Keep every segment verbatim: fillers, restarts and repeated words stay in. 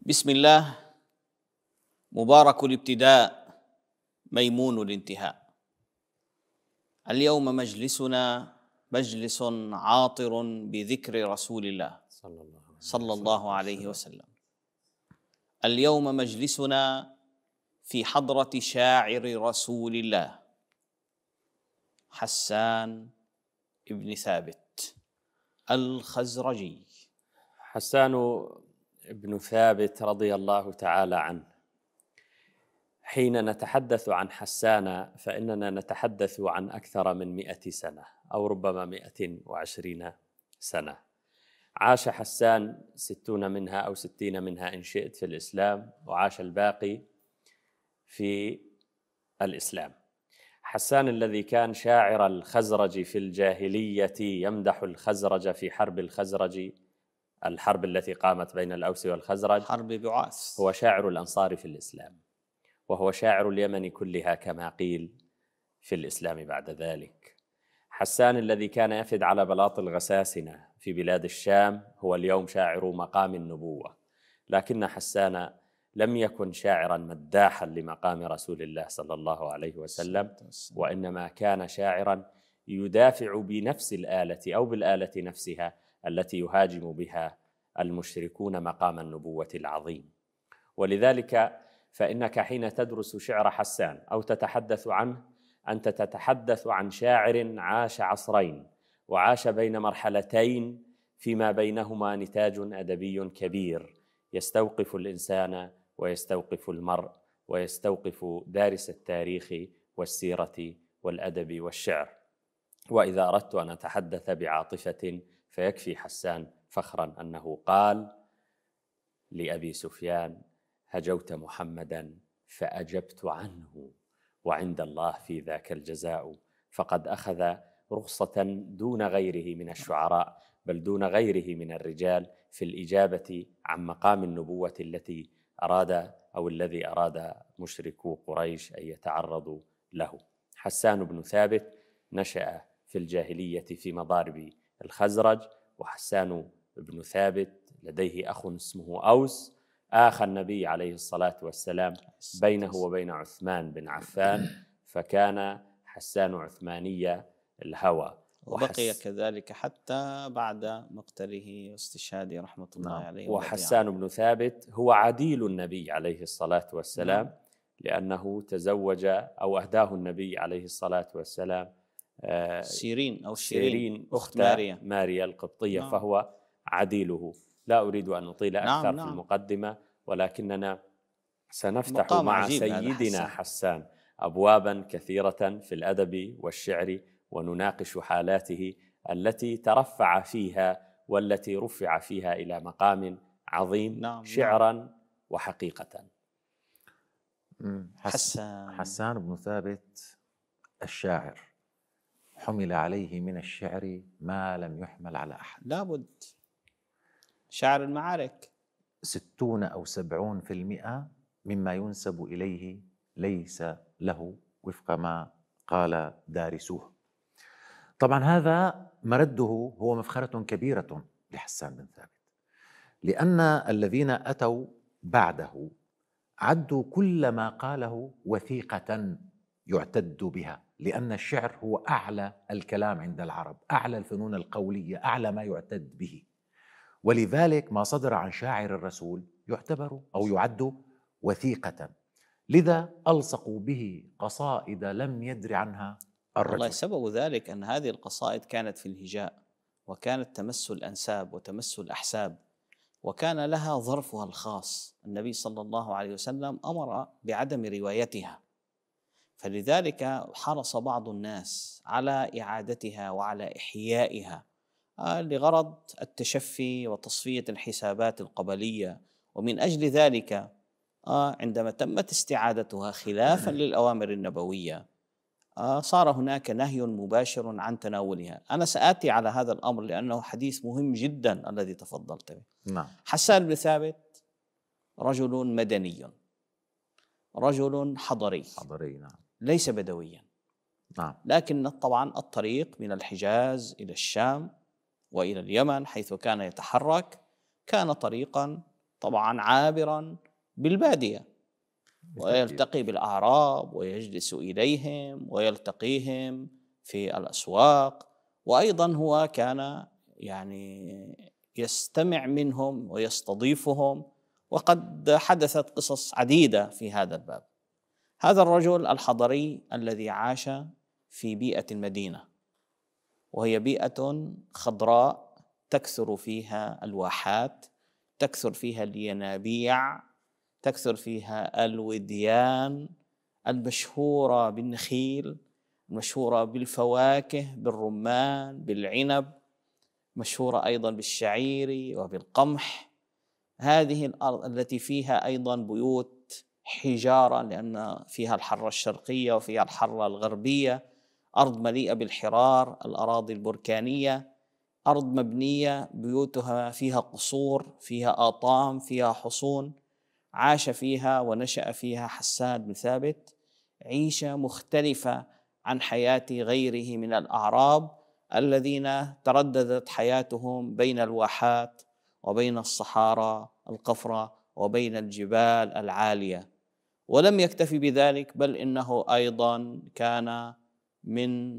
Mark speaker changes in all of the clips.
Speaker 1: بسم الله مبارك الابتداء ميمون الانتهاء. اليوم مجلسنا مجلس عاطر بذكر رسول الله صلى الله عليه وسلم. اليوم مجلسنا في حضرة شاعر رسول الله حسان بن ثابت الخزرجي.
Speaker 2: حسان بن ثابت رضي الله تعالى عنه. حين نتحدث عن حسان فإننا نتحدث عن أكثر من مئة سنة أو ربما مئة وعشرين سنة. عاش حسان ستون منها أو ستين منها إن شئت في الإسلام، وعاش الباقي في الإسلام. حسان الذي كان شاعر الخزرج في الجاهلية يمدح الخزرج في حرب الخزرج، الحرب التي قامت بين الأوس والخزرج،
Speaker 1: حرب بعاث.
Speaker 2: هو شاعر الأنصار في الإسلام، وهو شاعر اليمن كلها كما قيل في الإسلام بعد ذلك. حسان الذي كان يفد على بلاط الغساسنة في بلاد الشام هو اليوم شاعر مقام النبوة، لكن حسان لم يكن شاعرا مداحا لمقام رسول الله صلى الله عليه وسلم، وإنما كان شاعرا يدافع بنفس الآلة أو بالآلة نفسها التي يهاجم بها المشركون مقام النبوة العظيم. ولذلك فإنك حين تدرس شعر حسان أو تتحدث عنه أنت تتحدث عن شاعر عاش عصرين وعاش بين مرحلتين فيما بينهما نتاج أدبي كبير يستوقف الإنسان ويستوقف المرء ويستوقف دارس التاريخ والسيرة والأدب والشعر. وإذا أردت أن أتحدث بعاطفة فيكفي حسان فخرا أنه قال لأبي سفيان: هجوت محمدا فأجبت عنه وعند الله في ذاك الجزاء. فقد أخذ رخصة دون غيره من الشعراء، بل دون غيره من الرجال، في الإجابة عن مقام النبوة التي أراد أو الذي أراد مشركو قريش أن يتعرضوا له. حسان بن ثابت نشأ في الجاهلية في مضارب الخزرج، وحسان بن ثابت لديه أخ اسمه أوس، آخى النبي عليه الصلاة والسلام بينه وبين عثمان بن عفان، فكان حسان عثماني الهوى،
Speaker 1: وبقي كذلك حتى بعد مقتله واستشهاده رحمة الله عليه.
Speaker 2: وحسان بن ثابت هو عديل النبي عليه الصلاة والسلام، نعم. لأنه تزوج أو أهداه النبي عليه الصلاة والسلام
Speaker 1: سيرين أو
Speaker 2: شيرين أخت ماريا, ماريا القبطية، نعم. فهو عديله. لا أريد أن أطيل أكثر، نعم. في نعم. المقدمة، ولكننا سنفتح مع سيدنا حسان أبوابا كثيرة في الأدب والشعر، ونناقش حالاته التي ترفع فيها والتي رفع فيها إلى مقام عظيم، نعم. شعرا نعم. وحقيقة.
Speaker 3: حسان حسان بن ثابت الشاعر حمل عليه من الشعر ما لم يحمل على أحد.
Speaker 1: لابد. شاعر المعارك.
Speaker 3: ستون أو سبعون في المئة مما ينسب إليه ليس له وفق ما قال دارسوه. طبعا هذا مرده هو مفخرة كبيرة لحسان بن ثابت، لأن الذين أتوا بعده عدوا كل ما قاله وثيقة يعتد بها، لأن الشعر هو أعلى الكلام عند العرب، أعلى الفنون القولية، أعلى ما يعتد به. ولذلك ما صدر عن شاعر الرسول يعتبر أو يعد وثيقة، لذا ألصقوا به قصائد لم يدر عنها الرجل.
Speaker 1: والله سبب ذلك أن هذه القصائد كانت في الهجاء، وكانت تمس الأنساب وتمس الأحساب، وكان لها ظرفها الخاص. النبي صلى الله عليه وسلم أمر بعدم روايتها، فلذلك حرص بعض الناس على إعادتها وعلى إحيائها لغرض التشفي وتصفية الحسابات القبلية. ومن أجل ذلك عندما تمت استعادتها خلافا للأوامر النبوية صار هناك نهي مباشر عن تناولها. أنا سآتي على هذا الأمر لأنه حديث مهم جدا الذي تفضلت به.
Speaker 3: نعم.
Speaker 1: حسان بن ثابت رجل مدني، رجل حضري
Speaker 3: حضري نعم.
Speaker 1: ليس بدويا،
Speaker 3: نعم.
Speaker 1: لكن طبعا الطريق من الحجاز إلى الشام وإلى اليمن حيث كان يتحرك كان طريقا طبعا عابرا بالبادية، ويلتقي بالأعراب ويجلس إليهم ويلتقيهم في الأسواق، وأيضا هو كان يعني يستمع منهم ويستضيفهم، وقد حدثت قصص عديدة في هذا الباب. هذا الرجل الحضري الذي عاش في بيئة المدينة، وهي بيئة خضراء تكثر فيها الواحات، تكثر فيها الينابيع، تكثر فيها الوديان المشهورة بالنخيل، المشهورة بالفواكه، بالرمان، بالعنب، مشهورة أيضا بالشعير وبالقمح. هذه الأرض التي فيها أيضا بيوت حجارة، لأن فيها الحرة الشرقية وفيها الحرة الغربية، أرض مليئة بالحرار، الأراضي البركانية، أرض مبنية بيوتها فيها قصور، فيها آطام، فيها حصون. عاش فيها ونشأ فيها حسان بن ثابت عيشة مختلفة عن حياة غيره من الأعراب الذين ترددت حياتهم بين الواحات وبين الصحارى القفرة وبين الجبال العالية. ولم يكتفي بذلك، بل إنه أيضا كان من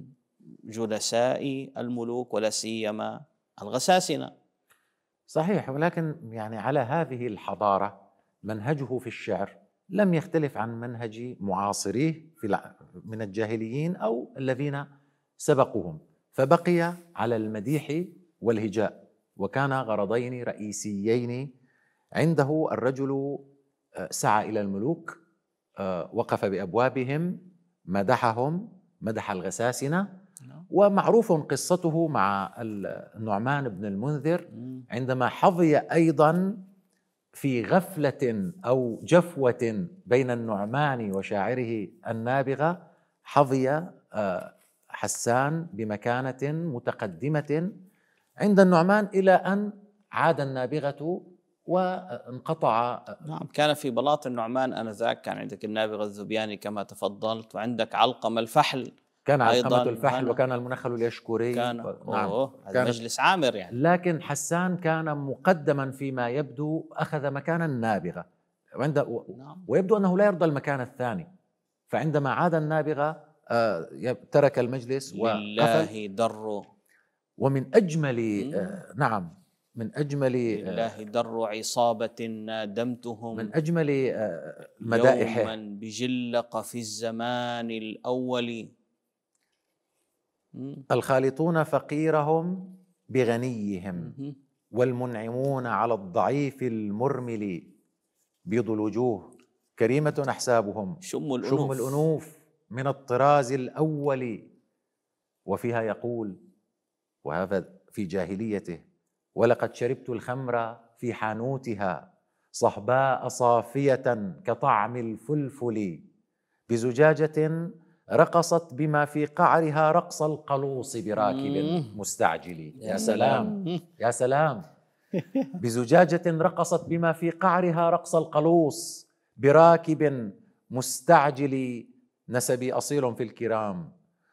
Speaker 1: جلساء الملوك ولا سيما الغساسنة.
Speaker 3: صحيح، ولكن يعني على هذه الحضارة منهجه في الشعر لم يختلف عن منهج معاصريه في من الجاهليين أو الذين سبقوهم، فبقي على المديح والهجاء، وكان غرضين رئيسيين عنده. الرجل سعى إلى الملوك، وقف بأبوابهم، مدحهم، مدح الغساسنة. ومعروف قصته مع النعمان بن المنذر عندما حظي أيضا في غفلة أو جفوة بين النعمان وشاعره النابغة، حظي حسان بمكانة متقدمة عند النعمان إلى أن عاد النابغة وانقطع.
Speaker 1: نعم، كان في بلاط النعمان آنذاك كان عندك النابغة الذبياني كما تفضلت، وعندك علقمة الفحل،
Speaker 3: كان علقمة الفحل، وكان المنخل اليشكري،
Speaker 1: كان
Speaker 3: و...
Speaker 1: نعم، هذا مجلس عامر يعني.
Speaker 3: لكن حسان كان مقدما فيما يبدو، أخذ مكان النابغة وعند و... نعم. ويبدو أنه لا يرضى المكان الثاني، فعندما عاد النابغة آه ترك المجلس
Speaker 1: لله در.
Speaker 3: ومن أجمل آه نعم من أجمل
Speaker 1: لله در عصابة نادمتهم،
Speaker 3: من أجمل آه مدائحه
Speaker 1: يوما بجلق في الزمان الأول.
Speaker 3: الخالطون فقيرهم بغنيهم، والمنعمون على الضعيف المرمل، بيض الوجوه كريمة أحسابهم،
Speaker 1: شم الأنوف,
Speaker 3: شم الأنوف من الطراز الأول. وفيها يقول، وهذا في جاهليته: ولقد شربت الخمر في حانوتها صهباء صافية كطعم الفلفل، بزجاجة رقصت بما في قعرها رقص القلوص براكب مستعجل. يا سلام يا سلام. بزجاجة رقصت بما في قعرها رقص القلوص براكب مستعجل، نسبي أصيل في الكرام،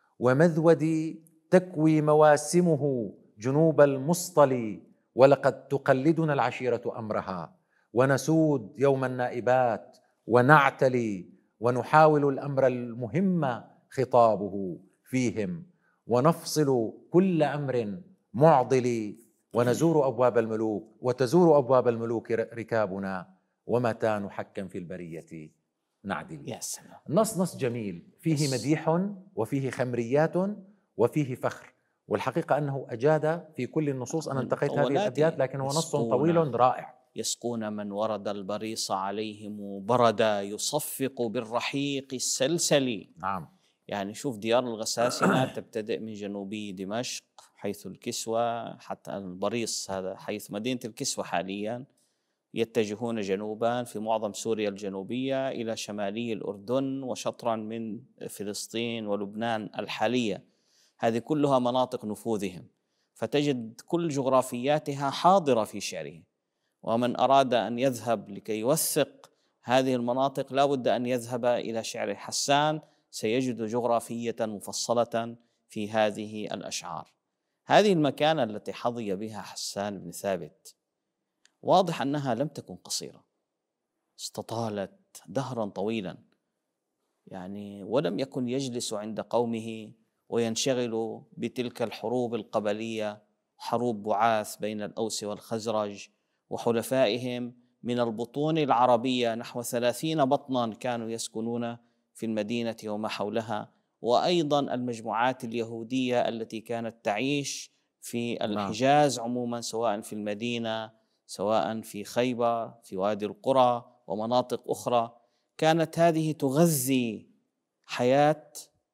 Speaker 3: ومذودي تكوي مواسمه جنوب المسطل، ولقد تقلدنا العشيرة أمرها، ونسود يوم النائبات ونعتلي، ونحاول الأمر المهم خطابه فيهم، ونفصل كل أمر معضل، ونزور أبواب الملوك وتزور أبواب الملوك ركابنا، ومتى نحكم في البرية نعدل.
Speaker 1: يا سلام.
Speaker 3: النص نص جميل، فيه مديح وفيه خمريات وفيه فخر، والحقيقة أنه أجاد في كل النصوص. أنا انتقيت هذه الأبيات، لكن هو نص طويل رائع.
Speaker 1: يسقون من ورد البريص عليهم بردا، يصفق بالرحيق السلسل.
Speaker 3: نعم،
Speaker 1: يعني شوف ديار الغساسنة تبتدئ من جنوبي دمشق حيث الكسوة حتى البريص، هذا حيث مدينة الكسوة حاليا، يتجهون جنوبا في معظم سوريا الجنوبية إلى شمالي الأردن وشطرا من فلسطين ولبنان الحالية. هذه كلها مناطق نفوذهم، فتجد كل جغرافياتها حاضرة في شعره. ومن أراد أن يذهب لكي يوثق هذه المناطق لا بد أن يذهب إلى شعر حسان، سيجد جغرافية مفصلة في هذه الأشعار. هذه المكانة التي حظي بها حسان بن ثابت، واضح أنها لم تكن قصيرة، استطالت دهرا طويلا، يعني ولم يكن يجلس عند قومه وينشغل بتلك الحروب القبلية، حروب بعاث بين الأوس والخزرج وحلفائهم من البطون العربية، نحو ثلاثين بطنا كانوا يسكنون في المدينة وما حولها، وأيضا المجموعات اليهودية التي كانت تعيش في الحجاز عموما، سواء في المدينة سواء في خيبر في وادي القرى ومناطق أخرى. كانت هذه تغذي حياة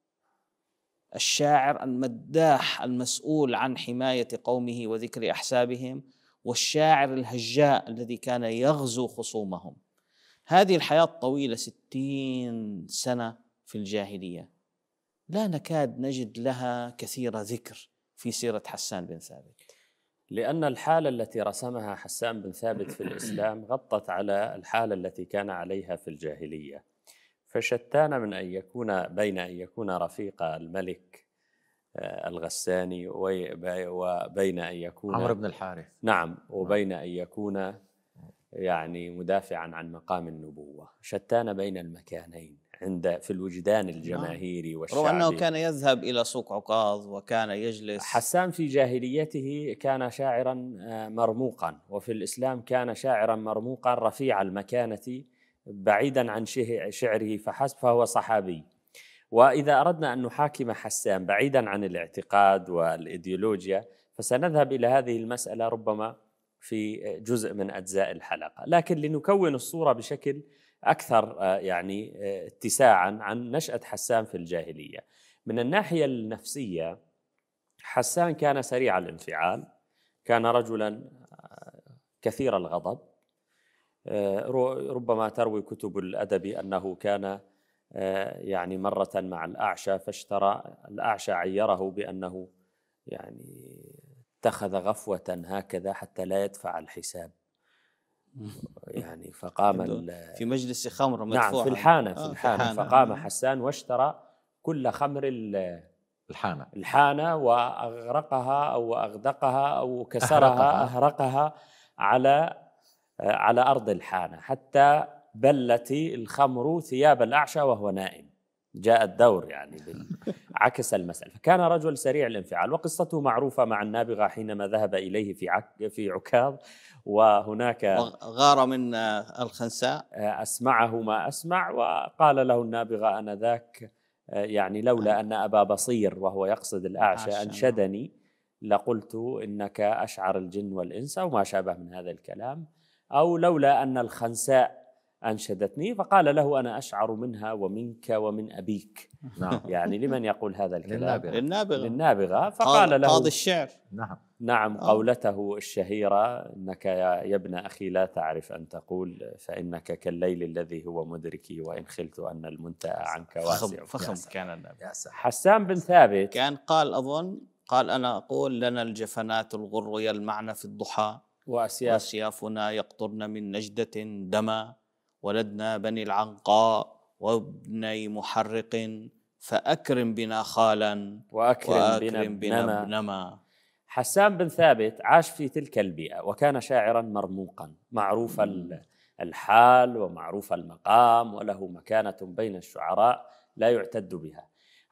Speaker 1: الشاعر المداح المسؤول عن حماية قومه وذكر أحسابهم، والشاعر الهجاء الذي كان يغزو خصومهم. هذه الحياة الطويلة ستين سنة في الجاهلية لا نكاد نجد لها كثير ذكر في سيرة حسان بن ثابت،
Speaker 2: لأن الحالة التي رسمها حسان بن ثابت في الإسلام غطت على الحالة التي كان عليها في الجاهلية، فشتان من أن يكون بين أن يكون رفيق الملك الغساني وبين أن يكون
Speaker 3: عمرو بن الحارث،
Speaker 2: نعم، وبين أن يكون يعني مدافعا عن مقام النبوة. شتان بين المكانين عند في الوجدان الجماهيري والشعبي،
Speaker 1: رغم أنه كان يذهب إلى سوق عكاظ وكان يجلس.
Speaker 2: حسان في جاهليته كان شاعرا مرموقا، وفي الإسلام كان شاعرا مرموقا رفيع المكانة بعيدا عن شعره فحسب، فهو صحابي. وإذا أردنا أن نحاكم حسان بعيدا عن الاعتقاد والإيديولوجيا فسنذهب إلى هذه المسألة ربما في جزء من أجزاء الحلقة، لكن لنكون الصورة بشكل أكثر يعني اتساعا عن نشأة حسان في الجاهلية. من الناحية النفسية حسان كان سريع الانفعال، كان رجلا كثير الغضب، ربما تروي كتب الأدب أنه كان يعني مرة مع الأعشى فاشترى الأعشى عيره بأنه يعني اتخذ غفوة هكذا حتى لا يدفع الحساب، يعني فقام
Speaker 1: في مجلس خمر مدفوعا،
Speaker 2: نعم في الحانة في
Speaker 1: آه
Speaker 2: الحانة, الحانة فقام حسان واشترى كل خمر
Speaker 3: الحانة
Speaker 2: الحانة وأغرقها أو أغدقها أو كسرها أهرقها على على أرض الحانة حتى بلت الخمر ثياب الأعشى وهو نائم. جاء الدور يعني عكس المسألة، فكان رجل سريع الانفعال. وقصته معروفة مع النابغة حينما ذهب إليه في عك في عكاظ، وهناك
Speaker 1: غار من الخنساء
Speaker 2: أسمعه ما أسمع، وقال له النابغة أنذاك يعني لولا أن أبا بصير وهو يقصد الأعشى أنشدني لقلت إنك أشعر الجن والإنس أو ما شابه من هذا الكلام، أو لولا أن الخنساء أنشدتني، فقال له أنا أشعر منها ومنك ومن أبيك.
Speaker 3: نعم.
Speaker 2: يعني لمن يقول هذا الكلام؟
Speaker 1: للنابغة,
Speaker 2: للنابغة. فقال له
Speaker 1: قاضي الشعر
Speaker 3: نعم
Speaker 2: نعم قولته الشهيرة إنك يا ابن أخي لا تعرف أن تقول فإنك كالليل الذي هو مدركي وإن خلت أن المنتهى عنك واسع.
Speaker 1: فخم كان النابغة.
Speaker 2: حسان بن ثابت
Speaker 1: كان قال أظن قال أنا أقول لنا الجفنات الغر يلمعن في الضحى
Speaker 2: وأسياف
Speaker 1: وأسيافنا يقطرن من نجدة دما ولدنا بني العنقاء وابني محرق فأكرم بنا خالا
Speaker 2: وأكرم,
Speaker 1: وأكرم
Speaker 2: بنا,
Speaker 1: بنا بنما.
Speaker 2: حسان بن ثابت عاش في تلك البيئة وكان شاعرا مرموقا معروف الحال ومعروف المقام، وله مكانة بين الشعراء لا يعتد بها.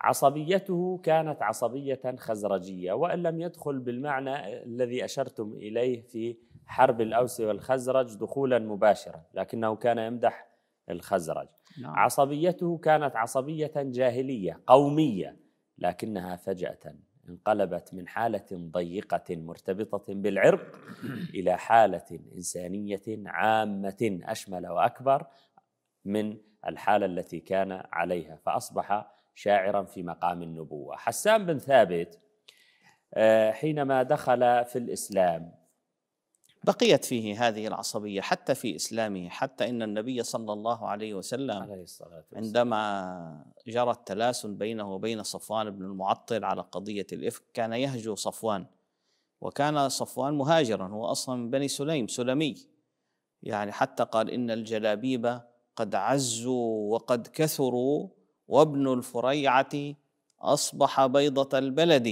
Speaker 2: عصبيته كانت عصبية خزرجية، وإن لم يدخل بالمعنى الذي أشرتم إليه في حرب الأوس والخزرج دخولا مباشرا، لكنه كان يمدح الخزرج.
Speaker 1: نعم.
Speaker 2: عصبيته كانت عصبية جاهلية قومية، لكنها فجأة انقلبت من حالة ضيقة مرتبطة بالعرق إلى حالة إنسانية عامة أشمل وأكبر من الحالة التي كان عليها، فأصبح شاعرا في مقام النبوة. حسان بن ثابت حينما دخل في الإسلام
Speaker 1: بقيت فيه هذه العصبية حتى في إسلامه، حتى إن النبي صلى الله عليه وسلم
Speaker 2: عليه الصلاة والسلام
Speaker 1: عندما جرى التلاسن بينه وبين صفوان بن المعطل على قضية الإفك كان يهجو صفوان، وكان صفوان مهاجرا، هو أصلا من بني سليم سلمي، يعني حتى قال إن الجلابيب قد عزوا وقد كثروا وابن الفريعة أصبح بيضة البلد.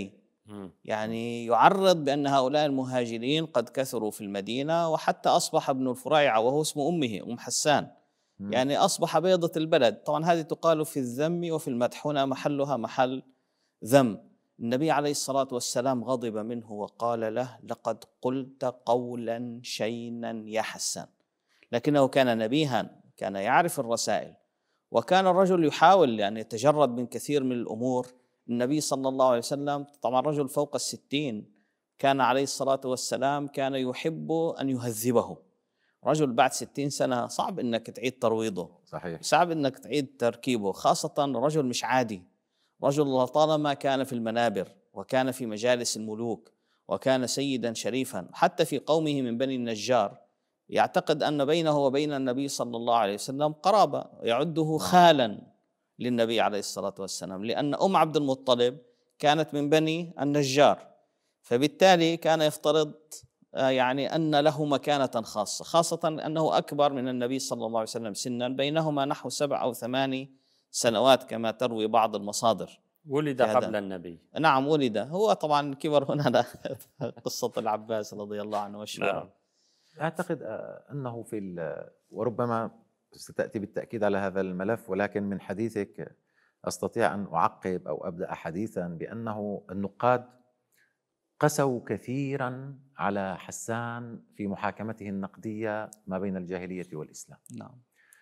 Speaker 1: يعني يعرض بأن هؤلاء المهاجرين قد كثروا في المدينة، وحتى أصبح ابن الفريعة وهو اسم أمه أم حسان، يعني أصبح بيضة البلد. طبعا هذه تقال في الذم وفي المدح، هنا محلها محل ذم. النبي عليه الصلاة والسلام غضب منه وقال له: لقد قلت قولا شينا يا حسان. لكنه كان نبيها، كان يعرف الرسائل، وكان الرجل يحاول أن يتجرد من كثير من الأمور. النبي صلى الله عليه وسلم طبعا رجل فوق الستين، كان عليه الصلاة والسلام كان يحب أن يهذبه. رجل بعد ستين سنة صعب أنك تعيد ترويضه،
Speaker 3: صحيح،
Speaker 1: صعب أنك تعيد تركيبه، خاصة رجل مش عادي، رجل لطالما كان في المنابر وكان في مجالس الملوك وكان سيدا شريفا، حتى في قومه من بني النجار يعتقد أن بينه وبين النبي صلى الله عليه وسلم قرابة، يعده خالا للنبي عليه الصلاة والسلام، لأن أم عبد المطلب كانت من بني النجار، فبالتالي كان يفترض يعني أن له مكانة خاصة، خاصة أنه أكبر من النبي صلى الله عليه وسلم سنا، بينهما نحو سبع أو ثماني سنوات كما تروي بعض المصادر.
Speaker 2: ولد قبل النبي.
Speaker 1: نعم ولد، هو طبعا كبر هنا قصة العباس رضي الله عنه مشهورة.
Speaker 2: نعم.
Speaker 3: أعتقد أنه في، وربما ستأتي بالتأكيد على هذا الملف، ولكن من حديثك أستطيع أن أعقب أو أبدأ حديثا بأنه النقاد قسوا كثيرا على حسان في محاكمته النقدية ما بين الجاهلية والإسلام.
Speaker 1: نعم.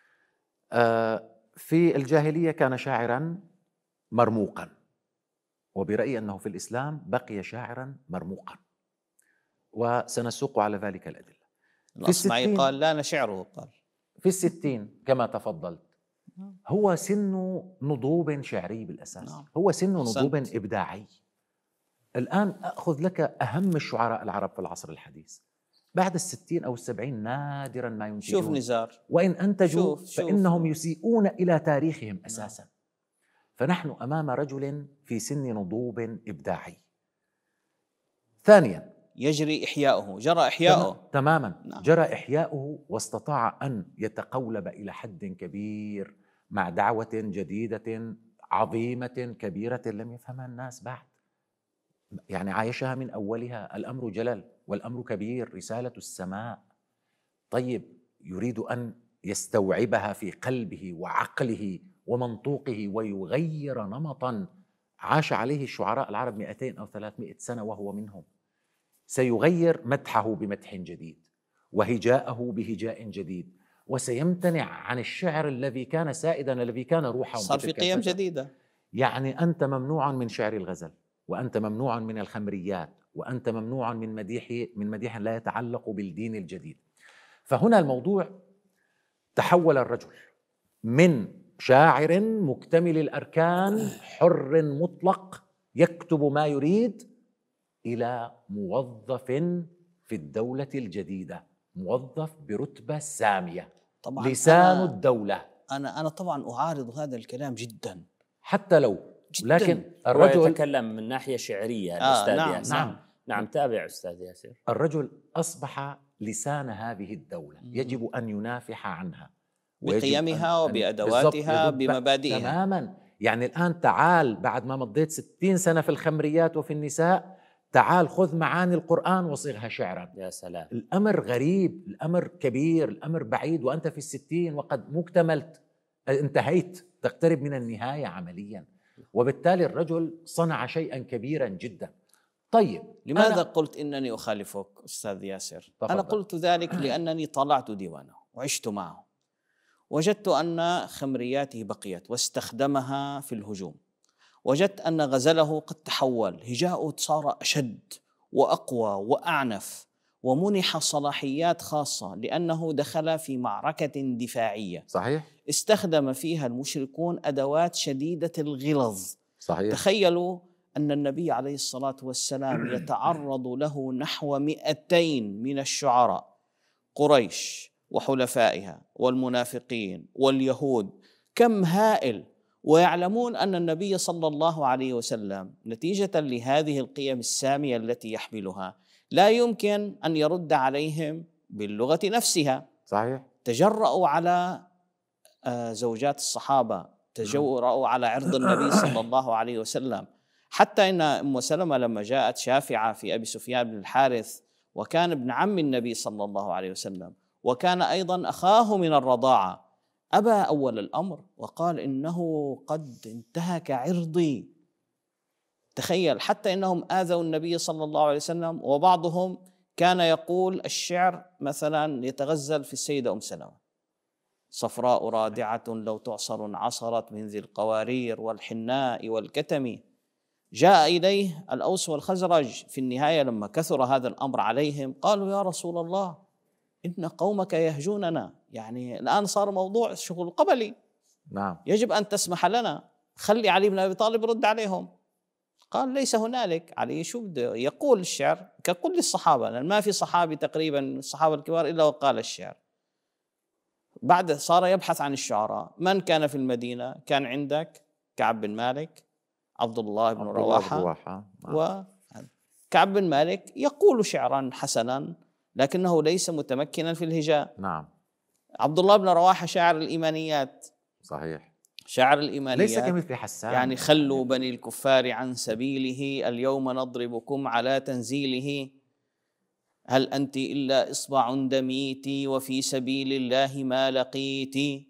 Speaker 3: في الجاهلية كان شاعرا مرموقا، وبرأيي أنه في الإسلام بقي شاعرا مرموقا، وسنسوق على ذلك الأدلة.
Speaker 1: الأصمعي قال: لا نشعره. قال
Speaker 3: في الستين كما تفضلت، هو سن نضوب شعري بالأساس. نعم. هو سن نضوب إبداعي. الآن أخذ لك أهم الشعراء العرب في العصر الحديث، بعد الستين أو السبعين نادرا ما ينتجون.
Speaker 1: شوف نزار،
Speaker 3: وإن أنتجوا
Speaker 1: شوف شوف
Speaker 3: فإنهم يسيئون إلى تاريخهم أساسا. نعم. فنحن أمام رجل في سن نضوب إبداعي. ثانيا
Speaker 1: يجري إحياؤه، جرى إحياؤه
Speaker 3: تماما. نعم. جرى إحياؤه، واستطاع أن يتقولب إلى حد كبير مع دعوة جديدة عظيمة كبيرة لم يفهمها الناس بعد، يعني عايشها من أولها. الأمر جلل والأمر كبير، رسالة السماء. طيب، يريد أن يستوعبها في قلبه وعقله ومنطوقه ويغير نمطا عاش عليه الشعراء العرب مئتين أو ثلاثمائة سنة وهو منهم. سيغير مدحه بمدح جديد، وهجاءه بهجاء جديد، وسيمتنع عن الشعر الذي كان سائدا، الذي كان روحا.
Speaker 1: صار في قيم جديدة.
Speaker 3: يعني أنت ممنوع من شعر الغزل، وأنت ممنوع من الخمريات، وأنت ممنوع من مديح من مديح لا يتعلق بالدين الجديد. فهنا الموضوع تحول الرجل من شاعر مكتمل الأركان حر مطلق يكتب ما يريد إلى موظف في الدولة الجديدة، موظف برتبة سامية، طبعاً لسان أنا الدولة.
Speaker 1: أنا أنا طبعا أعارض هذا الكلام جدا،
Speaker 3: حتى لو
Speaker 1: جداً.
Speaker 3: لكن الرجل
Speaker 2: يتكلم من ناحية شعرية.
Speaker 1: آه
Speaker 2: الأستاذ
Speaker 1: نعم
Speaker 2: ياسر.
Speaker 3: نعم
Speaker 2: نعم تابع أستاذ ياسر.
Speaker 3: الرجل أصبح لسان هذه الدولة، يجب أن ينافح عنها
Speaker 1: بقيمها وبأدواتها بمبادئها.
Speaker 3: تماما. يعني الآن تعال، بعد ما مضيت ستين سنة في الخمريات وفي النساء، تعال خذ معاني القرآن وصيغها شعرا.
Speaker 2: يا سلام.
Speaker 3: الأمر غريب، الأمر كبير، الأمر بعيد، وأنت في الستين وقد مكتملت، انتهيت، تقترب من النهاية عمليا. وبالتالي الرجل صنع شيئا كبيرا جدا. طيب،
Speaker 1: لماذا قلت إنني أخالفك أستاذ ياسر؟ تفضل. أنا قلت ذلك لأنني طلعت ديوانه وعشت معه، وجدت أن خمرياته بقيت واستخدمها في الهجوم، وجدت أن غزله قد تحول، هجاؤه صار أشد وأقوى وأعنف، ومنح صلاحيات خاصة لأنه دخل في معركة دفاعية.
Speaker 3: صحيح.
Speaker 1: استخدم فيها المشركون أدوات شديدة الغلظ.
Speaker 3: صحيح.
Speaker 1: تخيلوا أن النبي عليه الصلاة والسلام يتعرض له نحو مئتين من الشعراء، قريش وحلفائها والمنافقين واليهود، كم هائل، ويعلمون أن النبي صلى الله عليه وسلم نتيجة لهذه القيم السامية التي يحملها لا يمكن أن يرد عليهم باللغة نفسها.
Speaker 3: صحيح.
Speaker 1: تجرؤوا على زوجات الصحابة، تجرؤوا على عرض النبي صلى الله عليه وسلم، حتى إن أم سلمة لما جاءت شافعة في أبي سفيان بن الحارث، وكان ابن عم النبي صلى الله عليه وسلم، وكان أيضا أخاه من الرضاعة، أبى أول الأمر وقال إنه قد انتهك عرضي. تخيل، حتى إنهم آذوا النبي صلى الله عليه وسلم، وبعضهم كان يقول الشعر مثلا يتغزل في السيدة أم سلمة: صفراء رادعة لو تعصر عصرت من ذي القوارير والحناء والكتم. جاء إليه الأوس والخزرج في النهاية لما كثر هذا الأمر عليهم، قالوا يا رسول الله إن قومك يهجوننا، يعني الآن صار موضوع شغل قبلي،
Speaker 3: نعم،
Speaker 1: يجب أن تسمح لنا، خلي علي بن أبي طالب يرد عليهم. قال ليس هنالك، علي شو بده يقول الشعر ككل الصحابة، لأن ما في صحابي تقريبا من الصحابة الكبار إلا وقال الشعر. بعد صار يبحث عن الشعراء، من كان في المدينة؟ كان عندك كعب بن مالك، عبد الله بن
Speaker 3: عبد الله بن
Speaker 1: رواحة،
Speaker 3: رواحة. نعم.
Speaker 1: وكعب بن مالك يقول شعرا حسنا لكنه ليس متمكنا في الهجاء.
Speaker 3: نعم.
Speaker 1: عبد الله بن رواحة شاعر الإيمانيات،
Speaker 3: صحيح،
Speaker 1: شاعر الإيمانيات،
Speaker 3: ليس كمثل حسان،
Speaker 1: يعني خلوا بني الكفار عن سبيله، اليوم نضربكم على تنزيله، هل أنت إلا إصبع دميتي وفي سبيل الله ما لقيتي،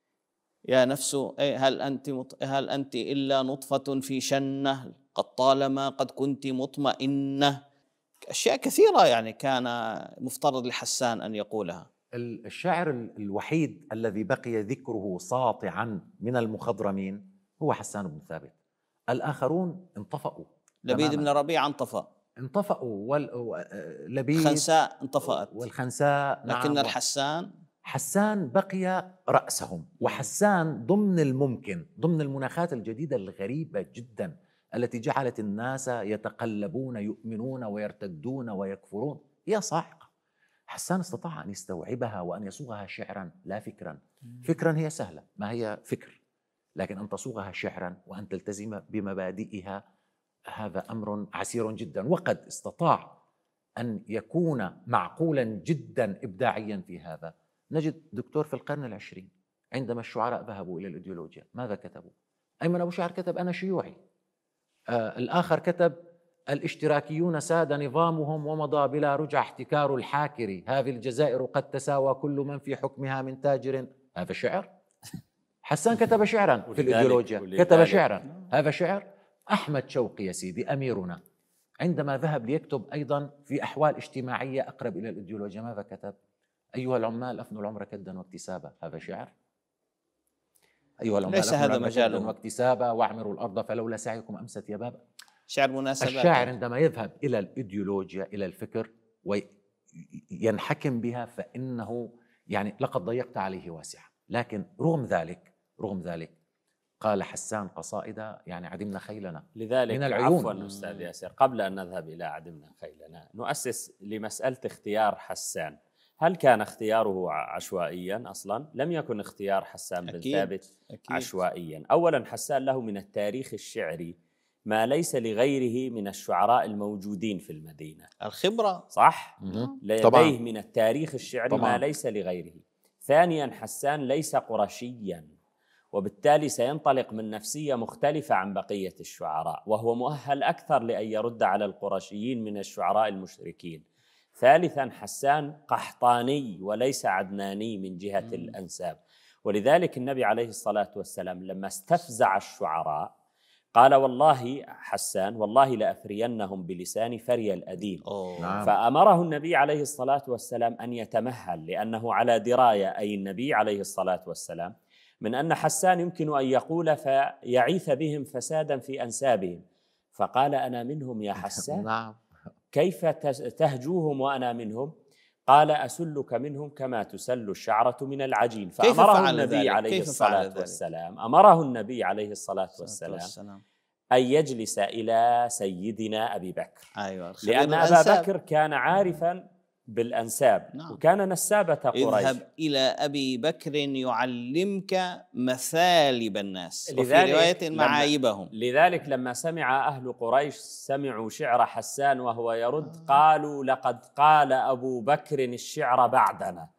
Speaker 1: يا نفس هل أنت هل أنت إلا نطفة في شنة، قد طالما قد كنت مطمئنة. أشياء كثيرة يعني كان مفترض لحسان أن يقولها.
Speaker 3: الشاعر الوحيد الذي بقي ذكره ساطعا من المخضرمين هو حسان بن ثابت، الآخرون انطفأوا.
Speaker 1: لبيد بن ربيعة انطفأ،
Speaker 3: انطفأوا، ولبيد
Speaker 1: الخنساء انطفأت،
Speaker 3: والخنساء.
Speaker 1: لكن
Speaker 3: نعم.
Speaker 1: الحسان
Speaker 3: حسان بقي رأسهم. وحسان ضمن الممكن، ضمن المناخات الجديدة الغريبة جدا التي جعلت الناس يتقلبون، يؤمنون ويرتدون ويكفرون، هي صاعقة. حسان استطاع أن يستوعبها وأن يصوغها شعرا لا فكرا. فكرا هي سهلة، ما هي فكر، لكن أن تصوغها شعرا وأن تلتزم بمبادئها هذا أمر عسير جدا. وقد استطاع أن يكون معقولا جدا إبداعيا في هذا. نجد دكتور في القرن العشرين عندما الشعراء ذهبوا إلى الإيديولوجيا ماذا كتبوا؟ أيمن أبو شعر كتب أنا شيوعي، آه الآخر كتب الاشتراكيون ساد نظامهم ومضى بلا رجع احتكار الحاكر، هذه الجزائر قد تساوى كل من في حكمها من تاجر. هذا شعر. حسان كتب شعرا في الإيديولوجيا، كتب شعرا، هذا شعر. أحمد شوقي يا سيدي أميرنا عندما ذهب ليكتب أيضا في أحوال اجتماعية أقرب إلى الإيديولوجيا ماذا كتب؟ أيها العمال أفنوا العمر كدا واكتسابا، هذا شعر. أيها العمال
Speaker 1: ليس هذا مجاله
Speaker 3: واكتسابا واعمروا الأرض فلولا سعيكم أمست يا بابا.
Speaker 1: شعر مناسبات.
Speaker 3: الشاعر عندما يذهب إلى الإيديولوجيا، إلى الفكر وينحكم بها، فإنه يعني لقد ضيقت عليه واسعا. لكن رغم ذلك رغم ذلك قال حسان قصائد يعني عدمنا خيلنا
Speaker 2: لذلك
Speaker 3: من العيون.
Speaker 2: عفوا أستاذ ياسر، قبل أن نذهب إلى عدمنا خيلنا نؤسس لمسألة اختيار حسان. هل كان اختياره عشوائيا أصلا؟ لم يكن اختيار حسان بن ثابت أكيد. عشوائيا. أولا حسان له من التاريخ الشعري ما ليس لغيره من الشعراء الموجودين في المدينة،
Speaker 1: الخبرة
Speaker 2: صح؟ لديه من التاريخ الشعري طبعا. ما ليس لغيره. ثانيا حسان ليس قرشيا، وبالتالي سينطلق من نفسية مختلفة عن بقية الشعراء، وهو مؤهل أكثر لأن يرد على القرشيين من الشعراء المشركين. ثالثا حسان قحطاني وليس عدناني من جهة م. الأنساب، ولذلك النبي عليه الصلاة والسلام لما استفزع الشعراء قال والله حسان والله لأفرينهم بلساني فري الأديم.
Speaker 3: نعم.
Speaker 2: فأمره النبي عليه الصلاة والسلام أن يتمهل، لأنه على دراية أي النبي عليه الصلاة والسلام من أن حسان يمكن أن يقول فيعيث بهم فسادا في أنسابهم، فقال أنا منهم يا حسان.
Speaker 3: نعم.
Speaker 2: كيف تهجوهم وأنا منهم؟ قال أسلك منهم كما تسل الشعرة من العجين. فأمره النبي عليه الصلاة والسلام أمره النبي عليه الصلاة والسلام أن يجلس إلى سيدنا أبي بكر.
Speaker 1: أيوة.
Speaker 2: لأن أبا بكر كان عارفا بالأنساب. نعم. وكان نسابة قريش.
Speaker 1: اذهب إلى أبي بكر يعلمك مثالب الناس، وفي رواية معايبهم.
Speaker 2: لذلك لما سمع أهل قريش سمعوا شعر حسان وهو يرد قالوا لقد قال أبو بكر الشعر بعدنا،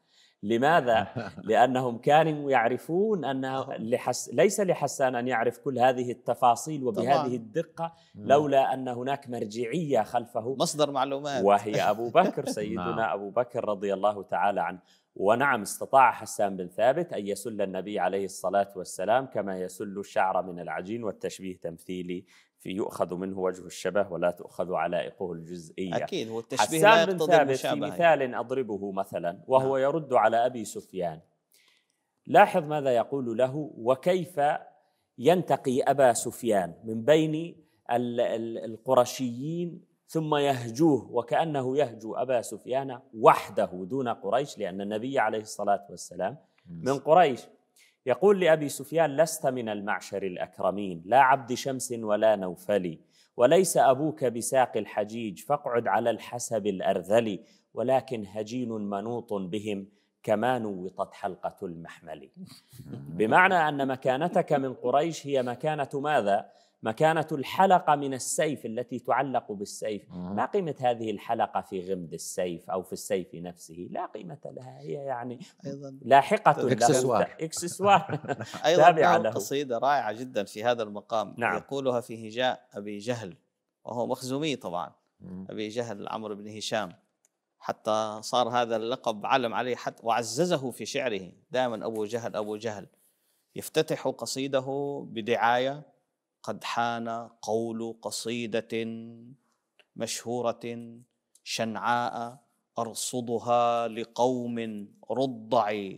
Speaker 2: لماذا؟ لأنهم كانوا يعرفون أنه لحس... ليس لحسان أن يعرف كل هذه التفاصيل وبهذه
Speaker 1: طبعاً.
Speaker 2: الدقة لولا أن هناك مرجعية خلفه،
Speaker 1: مصدر معلومات،
Speaker 2: وهي أبو بكر سيدنا أبو بكر رضي الله تعالى عنه. ونعم، استطاع حسان بن ثابت أن يسل النبي عليه الصلاة والسلام كما يسل الشعر من العجين، والتشبيه تمثيلي في يؤخذ منه وجه الشبه ولا تؤخذ علائقه الجزئية.
Speaker 1: أكيد، هو التشبيه لا
Speaker 2: حسان بن
Speaker 1: يقتضي
Speaker 2: ثابت في
Speaker 1: المشابهة.
Speaker 2: مثال أضربه مثلا وهو
Speaker 1: نعم.
Speaker 2: يرد على أبي سفيان، لاحظ ماذا يقول له وكيف ينتقي أبا سفيان من بين القرشيين ثم يهجوه وكأنه يهجو أبا سفيان وحده دون قريش، لأن النبي عليه الصلاة والسلام من قريش. يقول لأبي سفيان: لست من المعشر الأكرمين، لا عبد شمس ولا نوفل، وليس أبوك بساق الحجيج، فاقعد على الحسب الأرذل، ولكن هجين منوط بهم كما نوطت حلقة المحمل. بمعنى أن مكانتك من قريش هي مكانة ماذا؟ مكانة الحلقة من السيف التي تعلق بالسيف. ما قيمة هذه الحلقة في غمد السيف أو في السيف نفسه؟ لا قيمة لها، هي يعني أيضاً لاحقة له، إكسسوار.
Speaker 1: أيضا له قصيدة رائعة جدا في هذا المقام. نعم. يقولها في هجاء أبي جهل، وهو مخزومي طبعا. أبي جهل عمرو بن هشام، حتى صار هذا اللقب علم عليه حتى وعززه في شعره دائما: أبو جهل أبو جهل. يفتتح قصيده بدعاية: قد حان قول قصيدة مشهورة شنعاء أرصدها لقوم رضعي،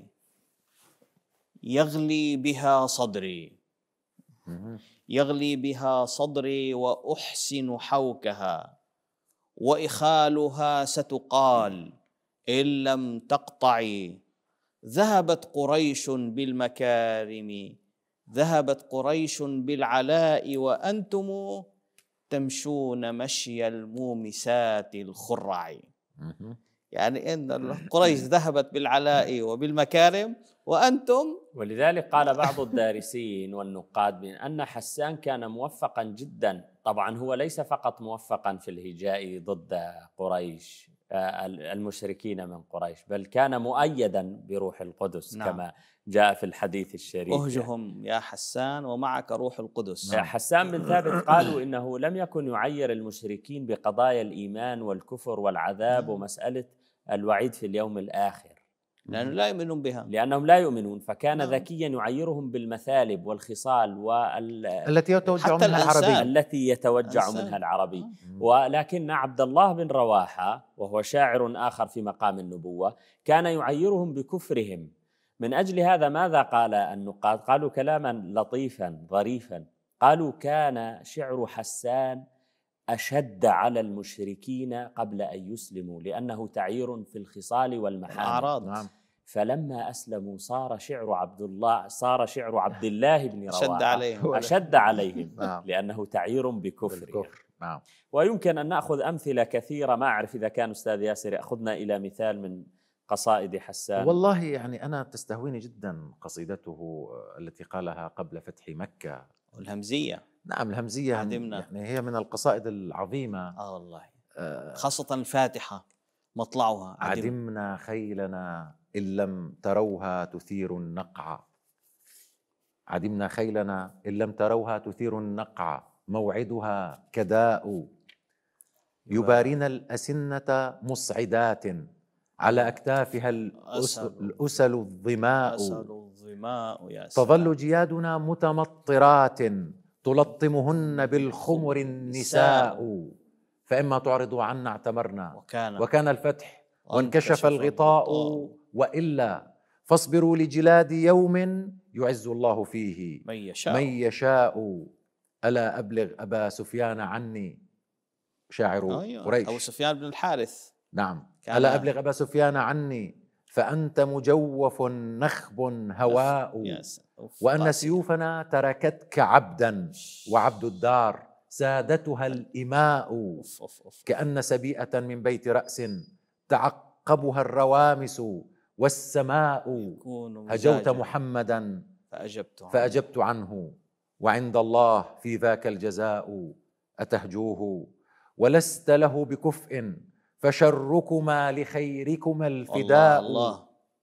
Speaker 1: يغلي بها صدري يغلي بها صدري وأحسن حوكها، وإخالها ستقال إن لم تقطعي. ذهبت قريش بالمكارم ذهبت قريش بالعلاء، وأنتم تمشون مشي المومسات الخرع. يعني إن قريش ذهبت بالعلاء وبالمكارم وأنتم.
Speaker 2: ولذلك قال بعض الدارسين والنقاد بأن حسان كان موفقا جدا. طبعا هو ليس فقط موفقا في الهجاء ضد قريش المشركين من قريش، بل كان مؤيدا بروح القدس. نعم. كما جاء في الحديث الشريف:
Speaker 1: أهجهم يا حسان ومعك روح القدس.
Speaker 2: نعم. حسان بن ثابت قالوا إنه لم يكن يعير المشركين بقضايا الإيمان والكفر والعذاب ومسألة الوعيد في اليوم الآخر،
Speaker 1: لأنهم لا يؤمنون بها
Speaker 2: لأنهم لا يؤمنون فكان نعم. ذكيا يعيرهم بالمثالب والخصال وال...
Speaker 3: التي يتوجع منها العربي
Speaker 2: التي يتوجع منها العربي. ولكن عبد الله بن رواحة وهو شاعر آخر في مقام النبوة كان يعيرهم بكفرهم. من أجل هذا ماذا قال النقاد؟ قالوا كلاما لطيفا ظريفا، قالوا: كان شعر حسان أشد على المشركين قبل أن يسلموا، لأنه تعير في الخصال والمحامد. نعم. فلما أسلموا صار شعر عبد الله صار شعر عبد الله بن رواحة أشد عليهم, أشد عليهم لأنه تعير بكفر. نعم. ويمكن أن نأخذ أمثلة كثيرة، ما أعرف إذا كان أستاذ ياسر يأخذنا إلى مثال من قصائد حسان.
Speaker 3: والله يعني أنا تستهويني جدا قصيدته التي قالها قبل فتح مكة،
Speaker 1: الهمزية.
Speaker 3: نعم، الهمزية عدمنا. يعني هي من القصائد العظيمة.
Speaker 1: آه والله. آه خاصة الفاتحة مطلعها:
Speaker 3: عدم. عدمنا خيلنا إن لم تروها تثير النقع، عدمنا خيلنا إن لم تروها تثير النقع، موعدها كداء، يبارين الأسنة مصعدات، على أكتافها الأسل الظماء، تظل جيادنا متمطرات تلطمهن بالخمر النساء، فإما تعرضوا عنا اعتمرنا وكان, وكان الفتح وانكشف الغطاء، وإلا فاصبروا لجلاد يوم يعز الله فيه من يشاء, من يشاء. ألا أبلغ أبا سفيان عني، شاعر أيوة. قريش،
Speaker 1: أبو سفيان بن الحارث.
Speaker 3: نعم. ألا أبلغ أبا سفيان عني، فأنت مجوف نخب هواء، وأن سيوفنا تركتك عبدا، وعبد الدار سادتها الإماء، كأن سبيئة من بيت رأس تعقبها الروامس والسماء، هجوت محمدا
Speaker 1: فأجبت,
Speaker 3: فأجبت عنه، وعند الله في ذاك الجزاء، أتهجوه ولست له بكفء، فشركما لخيركما الفداء.
Speaker 1: الله الله.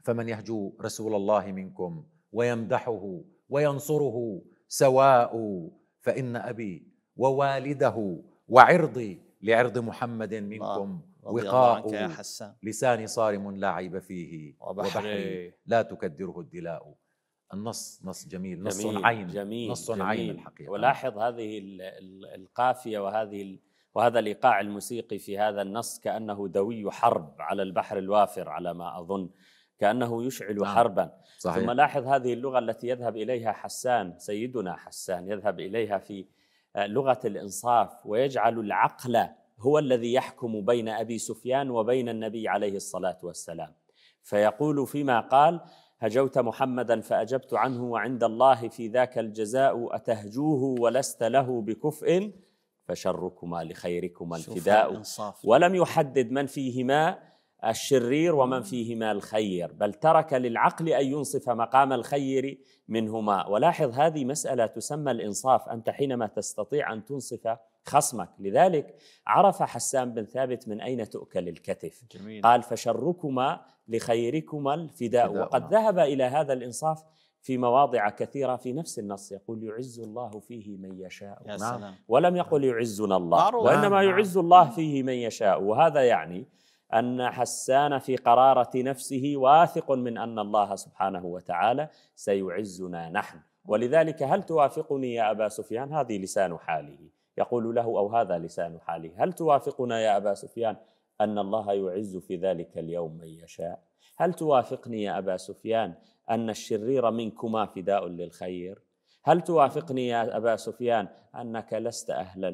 Speaker 3: فمن يهجو رسول الله منكم ويمدحه وينصره سواء، فإن أبي ووالده وعرضي لعرض محمد منكم وقاء، لساني صارم لا عيب فيه وبحري لا تكدره الدلاء. النص نص جميل، نص
Speaker 2: جميل
Speaker 3: عين،
Speaker 2: جميل
Speaker 3: نص
Speaker 2: جميل
Speaker 3: عين الحقيقة.
Speaker 2: ولاحظ هذه القافية وهذه وهذا الإيقاع الموسيقي في هذا النص كأنه دوي حرب على البحر الوافر على ما أظن، كأنه يشعل نعم. حربا. صحيح. ثم لاحظ هذه اللغة التي يذهب إليها حسان، سيدنا حسان يذهب إليها في لغة الإنصاف، ويجعل العقل هو الذي يحكم بين أبي سفيان وبين النبي عليه الصلاة والسلام. فيقول فيما قال: هجوت محمدا فأجبت عنه وعند الله في ذاك الجزاء، أتهجوه ولست له بكفء فشركما لخيركما الفداء. ولم يحدد من فيهما الشرير ومن فيهما الخير، بل ترك للعقل أن ينصف مقام الخير منهما. ولاحظ هذه مسألة تسمى الإنصاف، أنت حينما تستطيع أن تنصف خصمك. لذلك عرف حسان بن ثابت من أين تؤكل الكتف. جميل. قال: فشركما لخيركما الفداء. وقد ذهب إلى هذا الإنصاف في مواضع كثيرة في نفس النص، يقول: يعز الله فيه من يشاء. يا سلام. ولم يقل يعزنا الله، وإنما يعز الله فيه من يشاء. وهذا يعني أن حسان في قرارة نفسه واثق من أن الله سبحانه وتعالى سيعزنا نحن. ولذلك: هل توافقني يا أبا سفيان؟ هذه لسان حاله، يقول له، أو هذا لسان حاله: هل توافقنا يا أبا سفيان أن الله يعز في ذلك اليوم من يشاء؟ هل توافقني يا أبا سفيان أن الشرير منكما فداء للخير؟ هل توافقني يا أبا سفيان أنك لست أهلا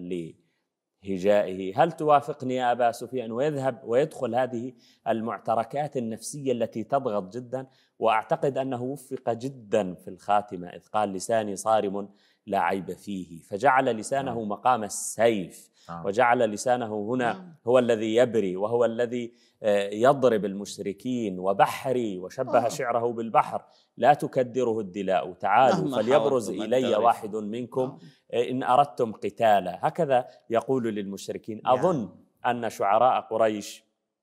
Speaker 2: لهجائه؟ هل توافقني يا أبا سفيان؟ ويذهب ويدخل هذه المعتركات النفسية التي تضغط جدا. وأعتقد أنه وفق جدا في الخاتمة إذ قال: لساني صارم لا عيب فيه، فجعل لسانه مقام السيف، وجعل لسانه هنا هو الذي يبري وهو الذي يضرب المشركين. وبحري، وشبه شعره بالبحر، لا تكدره الدلاء، تعالوا فليبرز إلي واحد منكم إن أردتم قتالا. هكذا يقول للمشركين. أظن أن شعراء قريش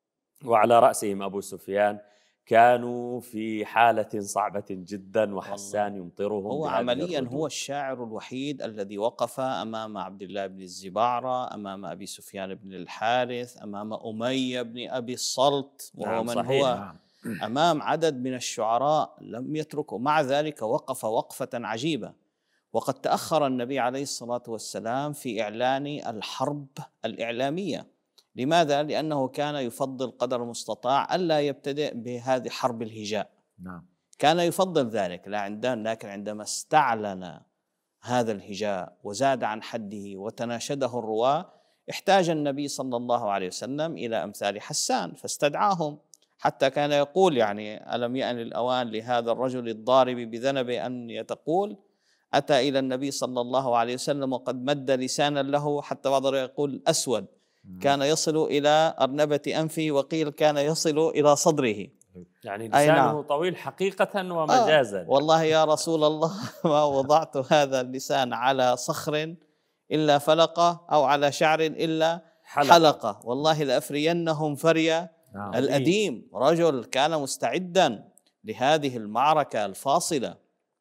Speaker 2: وعلى رأسهم أبو سفيان كانوا في حالة صعبة جدا، وحسان يمطرهم.
Speaker 1: هو عمليا هو الشاعر الوحيد الذي وقف أمام عبد الله بن الزبعرة، أمام أبي سفيان بن الحارث، أمام أمية بن أبي الصلت، وهو نعم من صحيح. هو أمام عدد من الشعراء لم يتركوا. مع ذلك وقف وقفة عجيبة. وقد تأخر النبي عليه الصلاة والسلام في إعلان الحرب الإعلامية. لماذا؟ لأنه كان يفضل قدر المستطاع ألا يبتدئ بهذه حرب الهجاء. نعم. كان يفضل ذلك، لكن عندما استعلن هذا الهجاء وزاد عن حده وتناشده الرواة، احتاج النبي صلى الله عليه وسلم إلى أمثال حسان فاستدعاهم، حتى كان يقول: يعني ألم يأن الأوان لهذا الرجل الضارب بذنب أن يتقول؟ أتى إلى النبي صلى الله عليه وسلم وقد مد لسانا له، حتى بعض يقول أسود، كان يصل إلى أرنبة أنفه، وقيل كان يصل إلى صدره.
Speaker 2: يعني لسانه نعم. طويل حقيقة ومجازا.
Speaker 1: آه والله يا رسول الله ما وضعت هذا اللسان على صخر إلا فلقة، أو على شعر إلا حلقة, حلقة. والله لأفرينهم فريا نعم. الأديم. رجل كان مستعدا لهذه المعركة الفاصلة،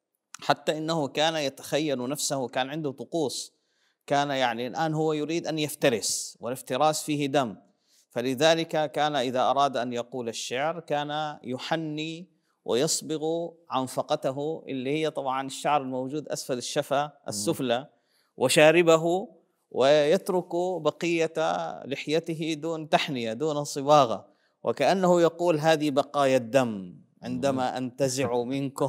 Speaker 1: حتى إنه كان يتخيل نفسه، كان عنده طقوس، كان يعني الآن هو يريد أن يفترس، والافتراس فيه دم، فلذلك كان إذا أراد أن يقول الشعر كان يحني ويصبغ عنفقته، اللي هي طبعا الشعر الموجود أسفل الشفة السفلى، وشاربه، ويترك بقية لحيته دون تحنية، دون صباغة، وكأنه يقول: هذه بقايا الدم عندما أنتزع منكم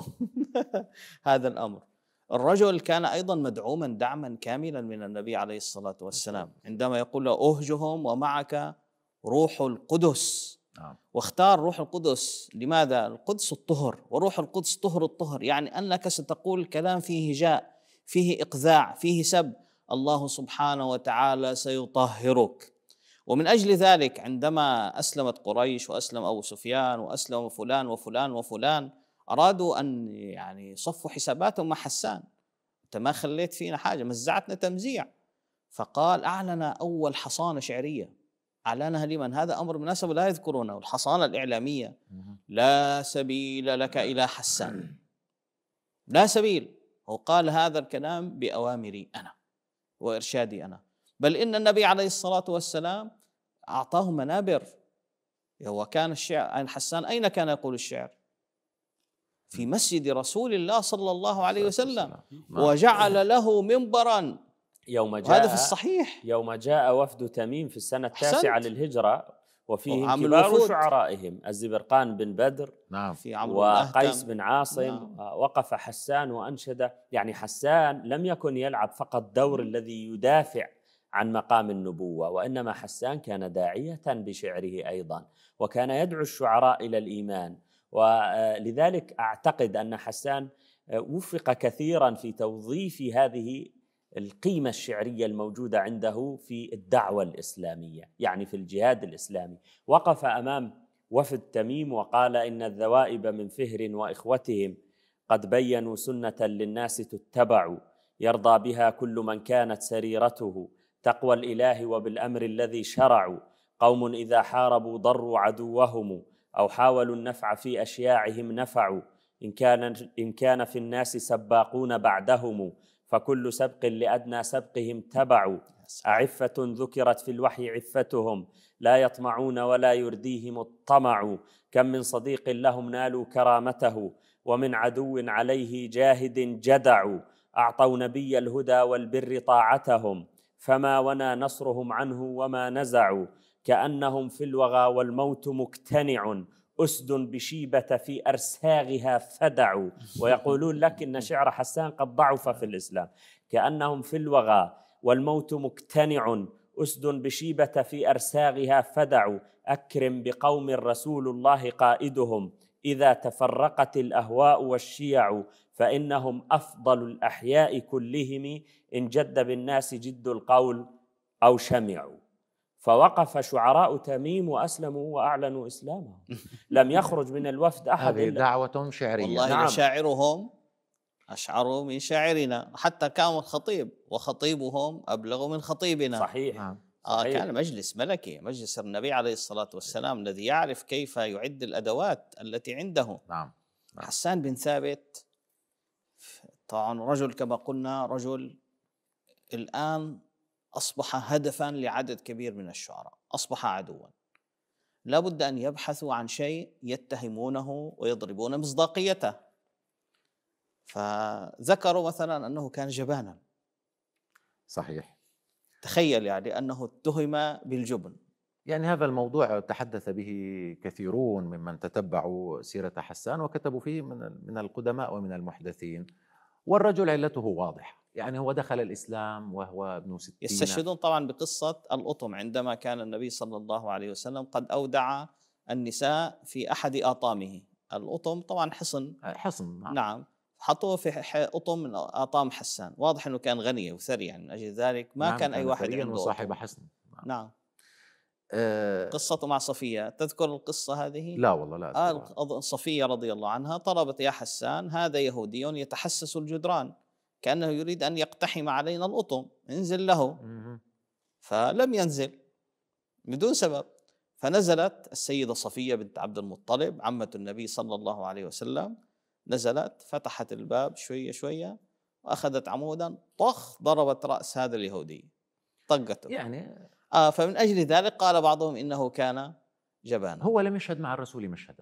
Speaker 1: هذا الأمر. الرجل كان أيضا مدعوما دعما كاملا من النبي عليه الصلاة والسلام، عندما يقول له: أهجهم ومعك روح القدس. واختار روح القدس. لماذا؟ القدس الطهر، وروح القدس طهر الطهر، يعني أنك ستقول كلام فيه هجاء، فيه إقذاع، فيه سب، الله سبحانه وتعالى سيطهرك. ومن أجل ذلك عندما أسلمت قريش وأسلم أبو سفيان وأسلم فلان وفلان وفلان، أرادوا أن يعني صفوا حساباتهم مع حسان: أنت ما خليت فينا حاجة، مزعتنا تمزيع. فقال: أعلن أول حصانة شعرية، أعلنها لمن؟ هذا أمر مناسب لا يذكرونه، الحصانة الإعلامية. لا سبيل لك إلى حسان، لا سبيل. هو قال هذا الكلام بأوامري أنا وإرشادي أنا، بل إن النبي عليه الصلاة والسلام أعطاه منابر. وكان الشعر عن حسان أين كان يقول الشعر؟ في مسجد رسول الله صلى الله عليه وسلم، وجعل له منبرا
Speaker 2: يوم جاء،
Speaker 1: وهذا في الصحيح،
Speaker 2: يوم جاء وفد تميم في السنة التاسعة للهجرة وفيه كبار
Speaker 1: الوفود.
Speaker 2: شعرائهم الزبرقان بن بدر،
Speaker 3: نعم،
Speaker 1: في عمرو
Speaker 2: وقيس
Speaker 1: الأهتم.
Speaker 2: بن عاصم.
Speaker 1: نعم.
Speaker 2: وقف حسان وأنشد. يعني حسان لم يكن يلعب فقط دور الذي يدافع عن مقام النبوة، وإنما حسان كان داعية بشعره أيضا، وكان يدعو الشعراء إلى الإيمان. ولذلك أعتقد أن حسان وفق كثيرا في توظيف هذه القيمة الشعرية الموجودة عنده في الدعوة الإسلامية، يعني في الجهاد الإسلامي. وقف أمام وفد تميم وقال: إن الذوائب من فهر وإخوتهم قد بينوا سنة للناس تتبع، يرضى بها كل من كانت سريرته تقوى الإله وبالأمر الذي شرعوا. قوم إذا حاربوا ضروا عدوهم، أو حاولوا النفع في أشياعهم نفعوا. إن كان, إن كان في الناس سباقون بعدهم، فكل سبق لأدنى سبقهم تبعوا. أعفة ذكرت في الوحي عفتهم، لا يطمعون ولا يرديهم الطمع. كم من صديق لهم نالوا كرامته، ومن عدو عليه جاهد جدعوا. أعطوا نبي الهدى والبر طاعتهم، فما ونا نصرهم عنه وما نزعوا. كأنهم في الوغى والموت مكتنع، أسد بشيبة في أرساغها فدعوا. ويقولون لك إن شعر حسان قد ضعف في الإسلام. كأنهم في الوغى والموت مكتنع، أسد بشيبة في أرساغها فدعوا. أكرم بقوم رسول الله قائدهم، إذا تفرقت الأهواء والشيع. فإنهم أفضل الأحياء كلهم، إن جد بالناس جد القول أو شمعوا. فوقف شعراء تميم وأسلموا وأعلنوا إسلامهم. لم يخرج من الوفد أحد.
Speaker 3: هذه دعوة شعرية.
Speaker 1: والله
Speaker 2: نعم.
Speaker 1: لشاعرهم أشعروا من شاعرنا، حتى كان خطيب، وخطيبهم أبلغ من خطيبنا.
Speaker 2: صحيح.
Speaker 3: نعم.
Speaker 1: آه
Speaker 2: صحيح.
Speaker 1: كان مجلس ملكي، مجلس النبي عليه الصلاة والسلام الذي يعرف كيف يعد الأدوات التي عنده.
Speaker 3: نعم. نعم.
Speaker 1: حسان بن ثابت طبعا رجل كما قلنا، رجل الآن أصبح هدفاً لعدد كبير من الشعراء، أصبح عدواً. لا بد أن يبحثوا عن شيء يتهمونه ويضربون مصداقيته. فذكروا مثلاً أنه كان جباناً.
Speaker 3: صحيح.
Speaker 1: تخيل يعني أنه اتهم بالجبن.
Speaker 3: يعني هذا الموضوع تحدث به كثيرون ممن تتبعوا سيرة حسان وكتبوا فيه من من القدماء ومن المحدثين، والرجل علته واضحة. يعني هو دخل الإسلام وهو ابن ستين.
Speaker 1: يستشهدون طبعا بقصة الأطم، عندما كان النبي صلى الله عليه وسلم قد أودع النساء في أحد آطامه. الأطم طبعا حصن
Speaker 3: حصن. نعم,
Speaker 1: نعم. حطوه في أطم من آطام حسان. واضح أنه كان غني وثري، يعني من أجل ذلك ما
Speaker 3: نعم
Speaker 1: كان أي واحد
Speaker 3: عنده وصاحب
Speaker 1: أطم.
Speaker 3: حصن. نعم,
Speaker 1: نعم.
Speaker 3: أه
Speaker 1: قصته مع صفية، تذكر القصة هذه؟
Speaker 3: لا والله لا أذكرها.
Speaker 1: آه صفية رضي الله عنها طلبت: يا حسان، هذا يهودي يتحسس الجدران، كأنه يريد أن يقتحم علينا الأطم، انزل له. فلم ينزل بدون سبب. فنزلت السيدة صفية بنت عبد المطلب عمة النبي صلى الله عليه وسلم، نزلت فتحت الباب شوية شوية وأخذت عمودا طخ ضربت رأس هذا اليهودي، طقته.
Speaker 3: يعني
Speaker 1: آه فمن أجل ذلك قال بعضهم إنه كان جبانا.
Speaker 3: هو لم يشهد مع الرسول مشهدا.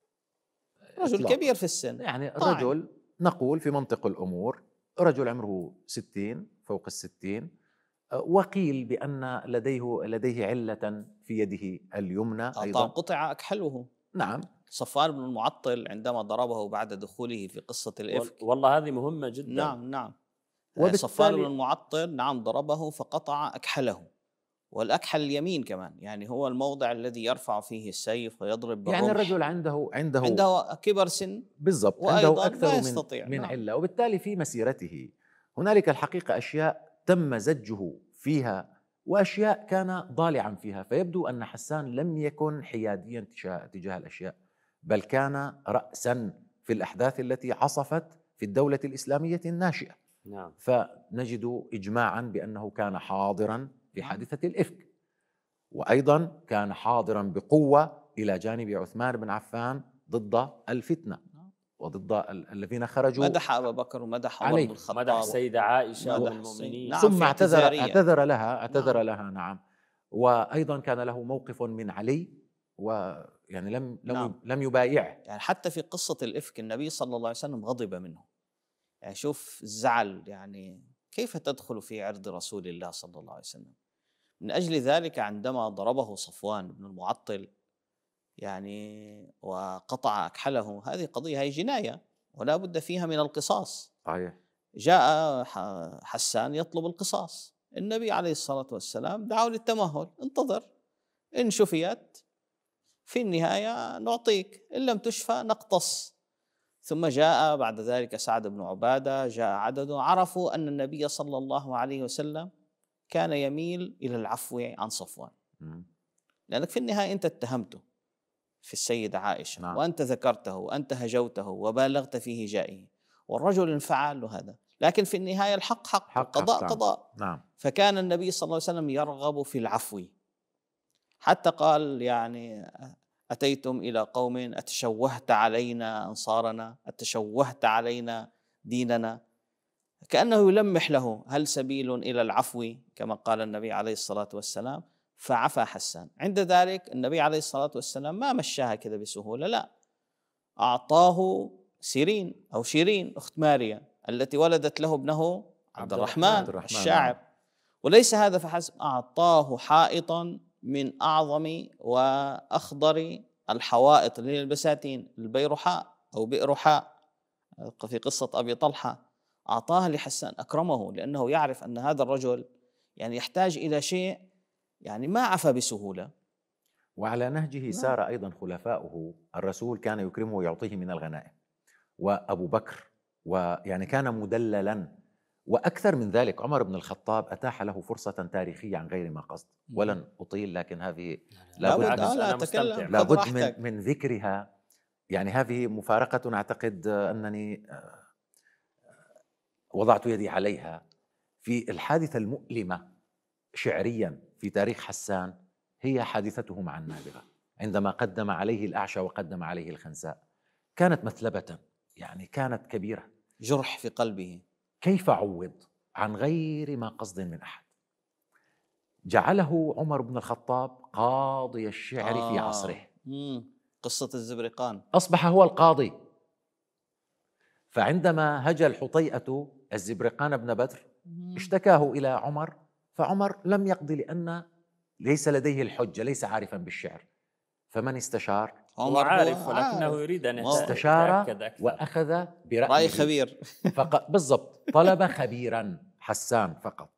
Speaker 1: رجل إطلاق. كبير في السن،
Speaker 3: يعني رجل نقول في منطق الأمور رجل عمره ستين، فوق الستين، وقيل بأن لديه لديه علة في يده اليمنى أيضا.
Speaker 1: قطع أكحله.
Speaker 3: نعم.
Speaker 1: صفوان بن المعطل عندما ضربه بعد دخوله في قصة الإفك.
Speaker 2: والله هذه مهمة جدا.
Speaker 1: نعم نعم. صفوان بن المعطل نعم ضربه فقطع أكحله، والأكحل اليمين كمان، يعني هو الموضع الذي يرفع فيه السيف ويضرب بالرمح.
Speaker 3: يعني الرجل عنده عنده
Speaker 1: عنده كبر سن
Speaker 3: بالضبط، عنده أكثر من, من
Speaker 1: نعم.
Speaker 3: علة، وبالتالي في مسيرته هنالك الحقيقة أشياء تم زجه فيها وأشياء كان ضالعا فيها. فيبدو أن حسان لم يكن حياديا تجاه الأشياء، بل كان رأسا في الأحداث التي عصفت في الدولة الإسلامية الناشئة.
Speaker 2: نعم.
Speaker 3: فنجد إجماعا بأنه كان حاضرا في حادثة الإفك، وأيضا كان حاضرا بقوة إلى جانب عثمان بن عفان ضد الفتنة وضد ال- الذين خرجوا
Speaker 1: مدح أبا بكر ومدح عمر
Speaker 3: عليه.
Speaker 1: بن الخطاب،
Speaker 2: مدح السيدة عائشة أم
Speaker 1: مدح
Speaker 2: المؤمنين.
Speaker 1: نعم،
Speaker 3: ثم
Speaker 1: في
Speaker 3: اعتذر
Speaker 1: اعتذارية.
Speaker 3: اعتذر لها اعتذر
Speaker 1: نعم.
Speaker 3: لها نعم. وأيضا كان له موقف من علي، ويعني لم لم
Speaker 1: نعم.
Speaker 3: لم يبايعه.
Speaker 1: يعني حتى في قصة الإفك النبي صلى الله عليه وسلم غضب منه. يعني شوف الزعل، يعني كيف تدخل في عرض رسول الله صلى الله عليه وسلم؟ من أجل ذلك عندما ضربه صفوان بن المعطل يعني وقطع أكحله، هذه قضية، هي جناية ولا بد فيها من القصاص.
Speaker 3: صحيح.
Speaker 1: جاء حسان يطلب القصاص، النبي عليه الصلاة والسلام دعاه للتمهل، انتظر، إن شفيت في النهاية نعطيك، إن لم تشفى نقتص. ثم جاء بعد ذلك سعد بن عبادة، جاء عدد، عرفوا أن النبي صلى الله عليه وسلم كان يميل إلى العفو عن صفوان، لأنك في النهاية أنت اتهمته في السيدة عائشة،
Speaker 3: نعم.
Speaker 1: وأنت ذكرته وأنت هجوته وبالغت في هجائه، والرجل انفعل له هذا، لكن في النهاية الحق حق,
Speaker 3: حق
Speaker 1: القضاء
Speaker 3: حق.
Speaker 1: قضاء.
Speaker 3: نعم.
Speaker 1: فكان النبي صلى الله عليه وسلم يرغب في العفو، حتى قال يعني أتيتم إلى قوم أتشوهت علينا أنصارنا، أتشوهت علينا ديننا، كأنه يلمح له هل سبيل إلى العفو كما قال النبي عليه الصلاة والسلام، فعفى حسان. عند ذلك النبي عليه الصلاة والسلام ما مشاها كذا بسهولة، لا، أعطاه سيرين أو شيرين أخت ماريا التي ولدت له ابنه عبد الرحمن,
Speaker 3: عبد الرحمن
Speaker 1: الشاعر.
Speaker 3: نعم.
Speaker 1: وليس هذا فحسب، أعطاه حائطا من أعظم وأخضر الحوائط اللي هي البساتين، البيرحاء أو بئرحاء في قصة أبي طلحة، أعطاها لحسان، أكرمه، لأنه يعرف أن هذا الرجل يعني يحتاج إلى شيء، يعني ما عفى بسهولة.
Speaker 3: وعلى نهجه سار أيضا خلفاؤه، الرسول كان يكرمه ويعطيه من الغنائم، وأبو بكر، ويعني كان مدللا. وأكثر من ذلك عمر بن الخطاب أتاح له فرصة تاريخية عن غير ما قصد، ولن أطيل، لكن هذه
Speaker 1: لابد
Speaker 3: لابد,
Speaker 1: لا أتكلم،
Speaker 3: لابد من, من ذكرها. يعني هذه مفارقة أعتقد أنني وضعت يدي عليها في الحادثة المؤلمة شعريا في تاريخ حسان، هي حادثته مع النابغة عندما قدم عليه الأعشى وقدم عليه الخنساء. كانت مثلبة، يعني كانت كبيرة،
Speaker 1: جرح في قلبه.
Speaker 3: كيف عوض عن غير ما قصد من أحد؟ جعله عمر بن الخطاب قاضي الشعر آه. في عصره.
Speaker 1: مم. قصة الزبرقان،
Speaker 3: أصبح هو القاضي. فعندما هجا الحطيئة الزبرقان بن بدر اشتكاه إلى عمر، فعمر لم يقضي لأن ليس لديه الحجة، ليس عارفا بالشعر. فمن استشار؟
Speaker 2: هو عارف ولكنه يريد أن
Speaker 3: استشار وأخذ برأيه،
Speaker 1: رأي خبير
Speaker 3: فقط. بالضبط، طلب خبيرا حسان فقط.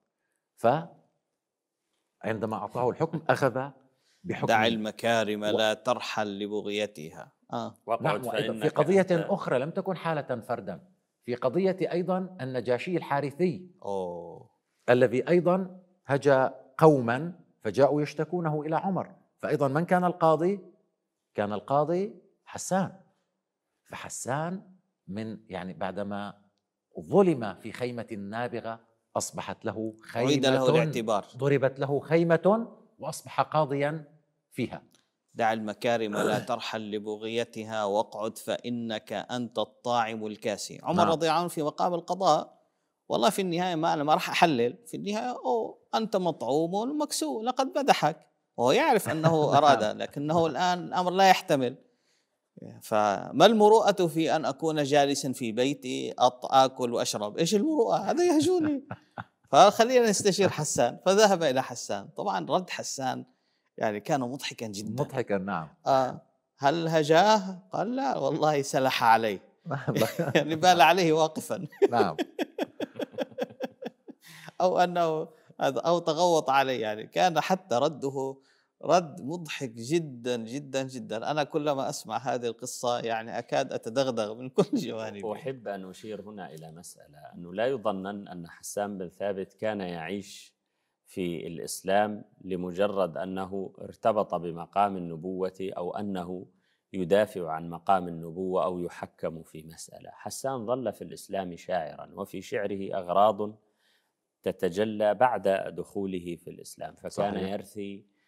Speaker 3: فعندما أعطاه الحكم أخذ بحكم.
Speaker 1: دع المكارم و... لا ترحل لبغيتها. آه.
Speaker 3: نعم. في قضية أنت... أخرى لم تكن حالة فردا، في قضية أيضا النجاشي الحارثي
Speaker 1: أوه.
Speaker 3: الذي أيضا هجا قوما فجاءوا يشتكونه إلى عمر، فأيضا من كان القاضي؟ كان القاضي حسان. فحسان من يعني بعدما ظلم في خيمة النابغة أصبحت له خيمة،
Speaker 1: له الاعتبار،
Speaker 3: ضربت له خيمة وأصبح قاضيا فيها.
Speaker 1: دع المكارم لا ترحل لبغيتها واقعد فإنك أنت الطاعم الكاسي. عمر رضي الله عنه في مقام القضاء، والله في النهاية ما أنا ما راح أحلل، في النهاية أوه أنت مطعوم ومكسو، لقد مدحك، وهو يعرف أنه أراد، لكنه الآن الأمر لا يحتمل. فما المروءة في أن أكون جالسا في بيتي آكل وأشرب؟ إيش المروءة؟ هذا يهجوني. فخلينا نستشير حسان. فذهب إلى حسان. طبعا رد حسان يعني كان مضحكا جدا.
Speaker 3: مضحكا نعم.
Speaker 1: آه هل هجاه؟ قال لا والله سلح عليه يعني بال عليه واقفا
Speaker 3: نعم
Speaker 1: أو أنه أو تغوط عليه. يعني كان حتى رده رد مضحك جدا جدا جدا. أنا كلما أسمع هذه القصة يعني أكاد أتدغدغ من كل جوانبها.
Speaker 2: أحب أن أشير هنا إلى مسألة، أنه لا يظنن أن حسان بن ثابت كان يعيش في الإسلام لمجرد أنه ارتبط بمقام النبوة أو أنه يدافع عن مقام النبوة أو يحكم في مسألة. حسان ظل في الإسلام شاعرا، وفي شعره أغراض تتجلى بعد دخوله في الإسلام، فكان صحيح. يرثي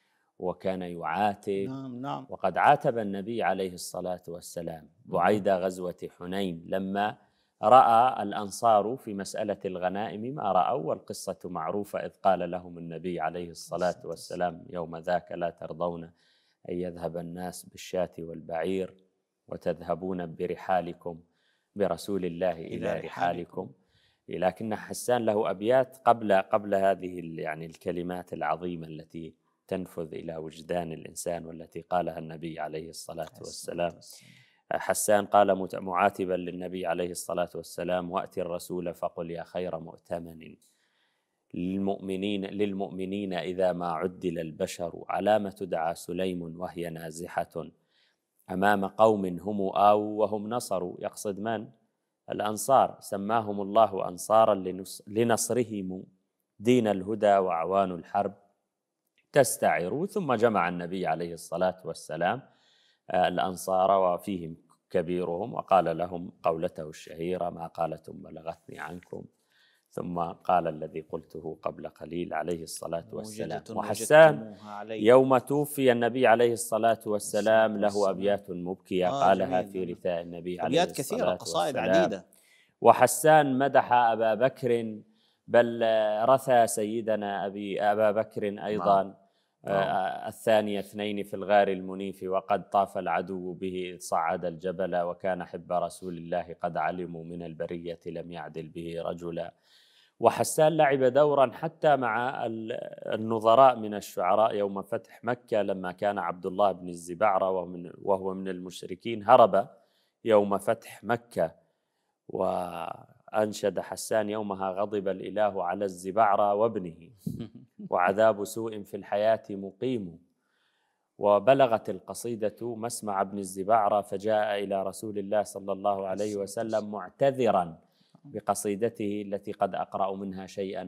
Speaker 2: وكان يعاتب.
Speaker 1: نعم نعم.
Speaker 2: وقد عاتب النبي عليه الصلاة والسلام بعيد غزوة حنين لما رأى الأنصار في مسألة الغنائم ما رأوا، والقصة معروفة، إذ قال لهم النبي عليه الصلاة والسلام يوم ذاك: لا ترضون أن يذهب الناس بالشاة والبعير وتذهبون برحالكم برسول الله إلى رحالكم. لكن حسان له أبيات قبل قبل هذه يعني الكلمات العظيمة التي تنفذ إلى وجدان الإنسان والتي قالها النبي عليه الصلاة والسلام. حسان قال معاتبا للنبي عليه الصلاة والسلام: وأتي الرسول فقل يا خير مؤتمن للمؤمنين للمؤمنين إذا ما عدل البشر، علام تدعى سليم وهي نازحة أمام قوم هم آووا وهم نصروا. يقصد من؟ الأنصار، سماهم الله أنصارا لنصرهم دين الهدى وأعوان الحرب تستعروا. ثم جمع النبي عليه الصلاة والسلام الأنصار وفيهم كبيرهم وقال لهم قولته الشهيرة: ما قالتم بلغتني عنكم. ثم قال الذي قلته قبل قليل عليه الصلاة والسلام. وحسان يوم توفي النبي عليه الصلاة والسلام له أبيات مبكية
Speaker 1: آه
Speaker 2: قالها في رثاء النبي عليه
Speaker 1: أبيات
Speaker 2: الصلاة
Speaker 1: كثيرة، قصائد
Speaker 2: والسلام.
Speaker 1: عديدة.
Speaker 2: وحسان مدح أبا بكر، بل رثى سيدنا أبي أبا بكر أيضا نعم. آه الثاني اثنين في الغار المنيف، وقد طاف العدو به إذ صعد الجبل، وكان حب رسول الله قد علموا من البرية لم يعدل به رجلا. وحسان لعب دورا حتى مع النظراء من الشعراء يوم فتح مكة، لما كان عبد الله بن الزبعرة وهو من المشركين هرب يوم فتح مكة، وأنشد حسان يومها: غضب الإله على الزبعرة وابنه وعذاب سوء في الحياة مقيم. وبلغت القصيدة مسمع ابن الزبعرة فجاء إلى رسول الله صلى الله عليه وسلم معتذرا بقصيدته التي قد أقرأ منها شيئا.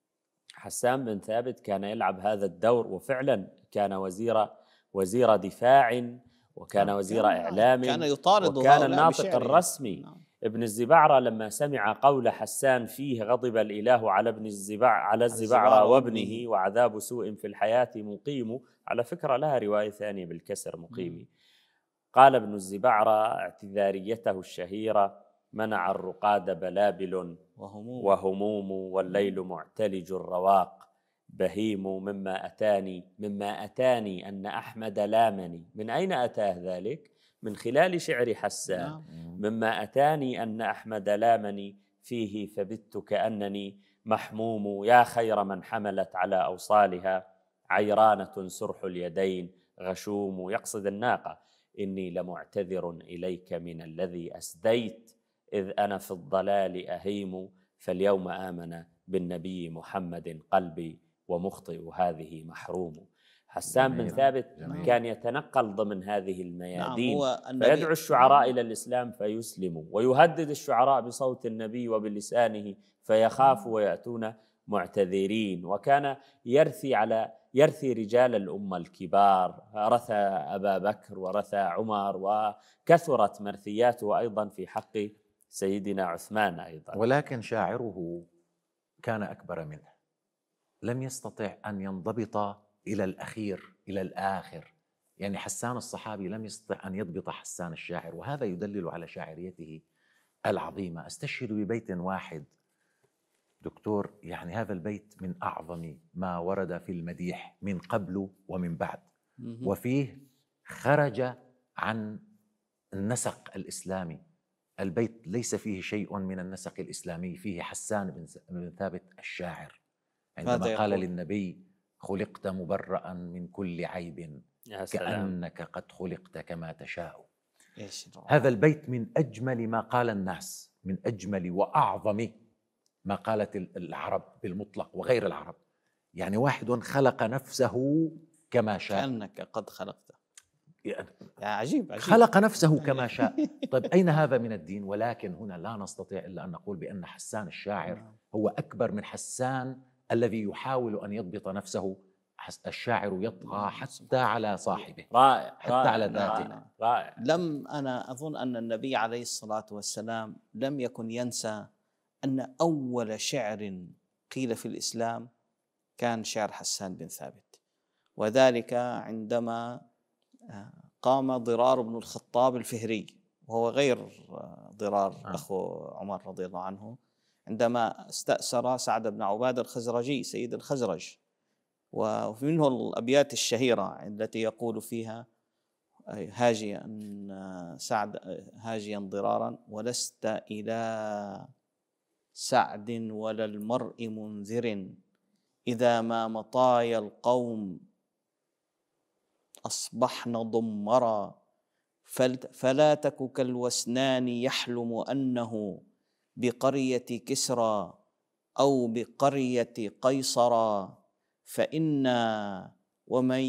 Speaker 2: حسان بن ثابت كان يلعب هذا الدور، وفعلا كان وزير وزير دفاع، وكان وزير إعلام،
Speaker 1: كان يطارد
Speaker 2: وكان الناطق الرسمي. ابن الزبعرة لما سمع قول حسان فيه: غضب الإله على ابن الزبع على الزبعرة وابنه وعذاب سوء في الحياة مقيم، على فكرة لها رواية ثانية بالكسر مقيم، قال ابن الزبعرة اعتذاريته الشهيرة: منع الرقاد بلابل وهموم, وهموم والليل معتلج الرواق، بهيم مما أتاني مما أتاني أن أحمد لامني. من أين أتاه ذلك؟ من خلال شعر حسان. مما أتاني أن أحمد لامني فيه فبت كأنني محموم، يا خير من حملت على أوصالها عيرانة سرح اليدين غشوم. يقصد الناقة: إني لمعتذر إليك من الذي أسديت، إذ أنا في الضلال أهيم، فاليوم آمن بالنبي محمد قلبي ومخطئ هذه محروم. حسان بن ثابت جميل. كان يتنقل ضمن هذه الميادين، نعم، فيدعو الشعراء إلى الإسلام فيسلموا، ويهدد الشعراء بصوت النبي وبلسانه فيخافوا ويأتون معتذرين. وكان يرثي على يرثي رجال الأمة الكبار، رثى أبا بكر ورثى عمر، وكثرت مرثياته أيضا في حق سيدنا عثمان أيضا.
Speaker 3: ولكن شاعره كان أكبر منه، لم يستطع أن ينضبط إلى الأخير إلى الآخر. يعني حسان الصحابي لم يستطع أن يضبط حسان الشاعر، وهذا يدلل على شاعريته العظيمة. أستشهد ببيت واحد دكتور، يعني هذا البيت من أعظم ما ورد في المديح من قبل ومن بعد، وفيه خرج عن النسق الإسلامي. البيت ليس فيه شيء من النسق الإسلامي، فيه حسان بن ثابت الشاعر عندما قال للنبي: خلقت مبرأ من كل عيب كأنك قد خلقت كما تشاء. هذا البيت من أجمل ما قال الناس، من أجمل وأعظم ما قالت العرب بالمطلق وغير العرب. يعني واحد خلق نفسه كما شاء،
Speaker 1: كأنك قد خلقته. يا عجيب, عجيب
Speaker 3: خلق نفسه كما شاء. طيب أين هذا من الدين؟ ولكن هنا لا نستطيع إلا أن نقول بأن حسان الشاعر هو أكبر من حسان الذي يحاول أن يضبط نفسه. الشاعر يطغى حتى على صاحبه،
Speaker 2: رائع،
Speaker 3: حتى
Speaker 2: رائع
Speaker 3: على ذاته.
Speaker 2: رائع رائع.
Speaker 1: لم أنا أظن أن النبي عليه الصلاة والسلام لم يكن ينسى أن أول شعر قيل في الإسلام كان شعر حسان بن ثابت، وذلك عندما قام ضرار بن الخطاب الفهري، وهو غير ضرار أخو عمر رضي الله عنه، عندما استأسر سعد بن عبادة الخزرجي سيد الخزرج. ومنه الأبيات الشهيرة التي يقول فيها هاجيا سعد هاجيا ضرارا: ولست إلى سعد ولا المرء منذر إذا ما مطايا القوم أصبحن ضمرا، فلا تك كالوسنان يحلم أنه بقرية كسرى أو بقرية قيصرا، فإنا ومن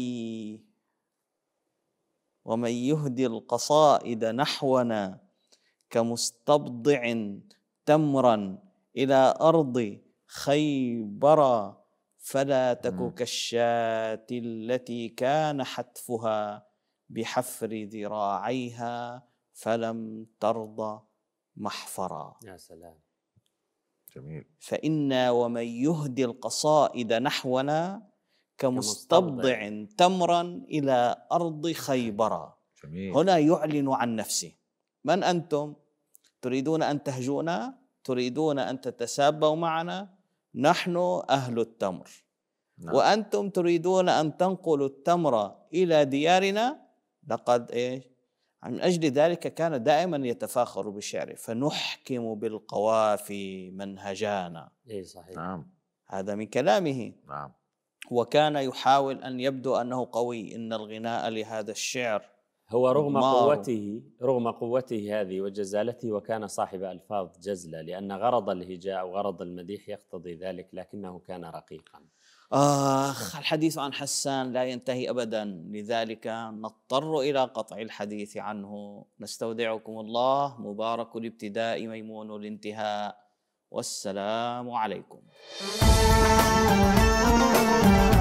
Speaker 1: ومن يهدي القصائد نحونا كمستبضع تمرا إلى أرض خيبر، فلا تك كالشاة التي كان حتفها بحفر ذراعيها فلم ترضى محفرا.
Speaker 2: يا سلام،
Speaker 3: جميل.
Speaker 1: فإنا ومن يهدي القصائد نحونا كمستبضع تمرا إلى أرض خيبر.
Speaker 3: جميل.
Speaker 1: هنا يعلن عن نفسه: من أنتم؟ تريدون أن تهجونا؟ تريدون أن تتسابوا معنا؟ نحن أهل التمر. نعم. وأنتم تريدون أن تنقلوا التمر إلى ديارنا؟ لقد إيش؟ من أجل ذلك كان دائما يتفاخر بشعره: فنحكم بالقوافي من هجانا.
Speaker 2: إيه صحيح.
Speaker 3: نعم.
Speaker 1: هذا من كلامه.
Speaker 3: نعم.
Speaker 1: وكان يحاول أن يبدو أنه قوي. إن الغناء لهذا الشعر
Speaker 2: هو رغم قوته رغم قوته هذه وجزالته، وكان صاحب ألفاظ جزلة، لأن غرض الهجاء وغرض المديح يقتضي ذلك، لكنه كان رقيقا.
Speaker 1: آخ، الحديث عن حسان لا ينتهي أبدا، لذلك نضطر إلى قطع الحديث عنه. نستودعكم الله، مبارك الابتداء ميمون الانتهاء، والسلام عليكم.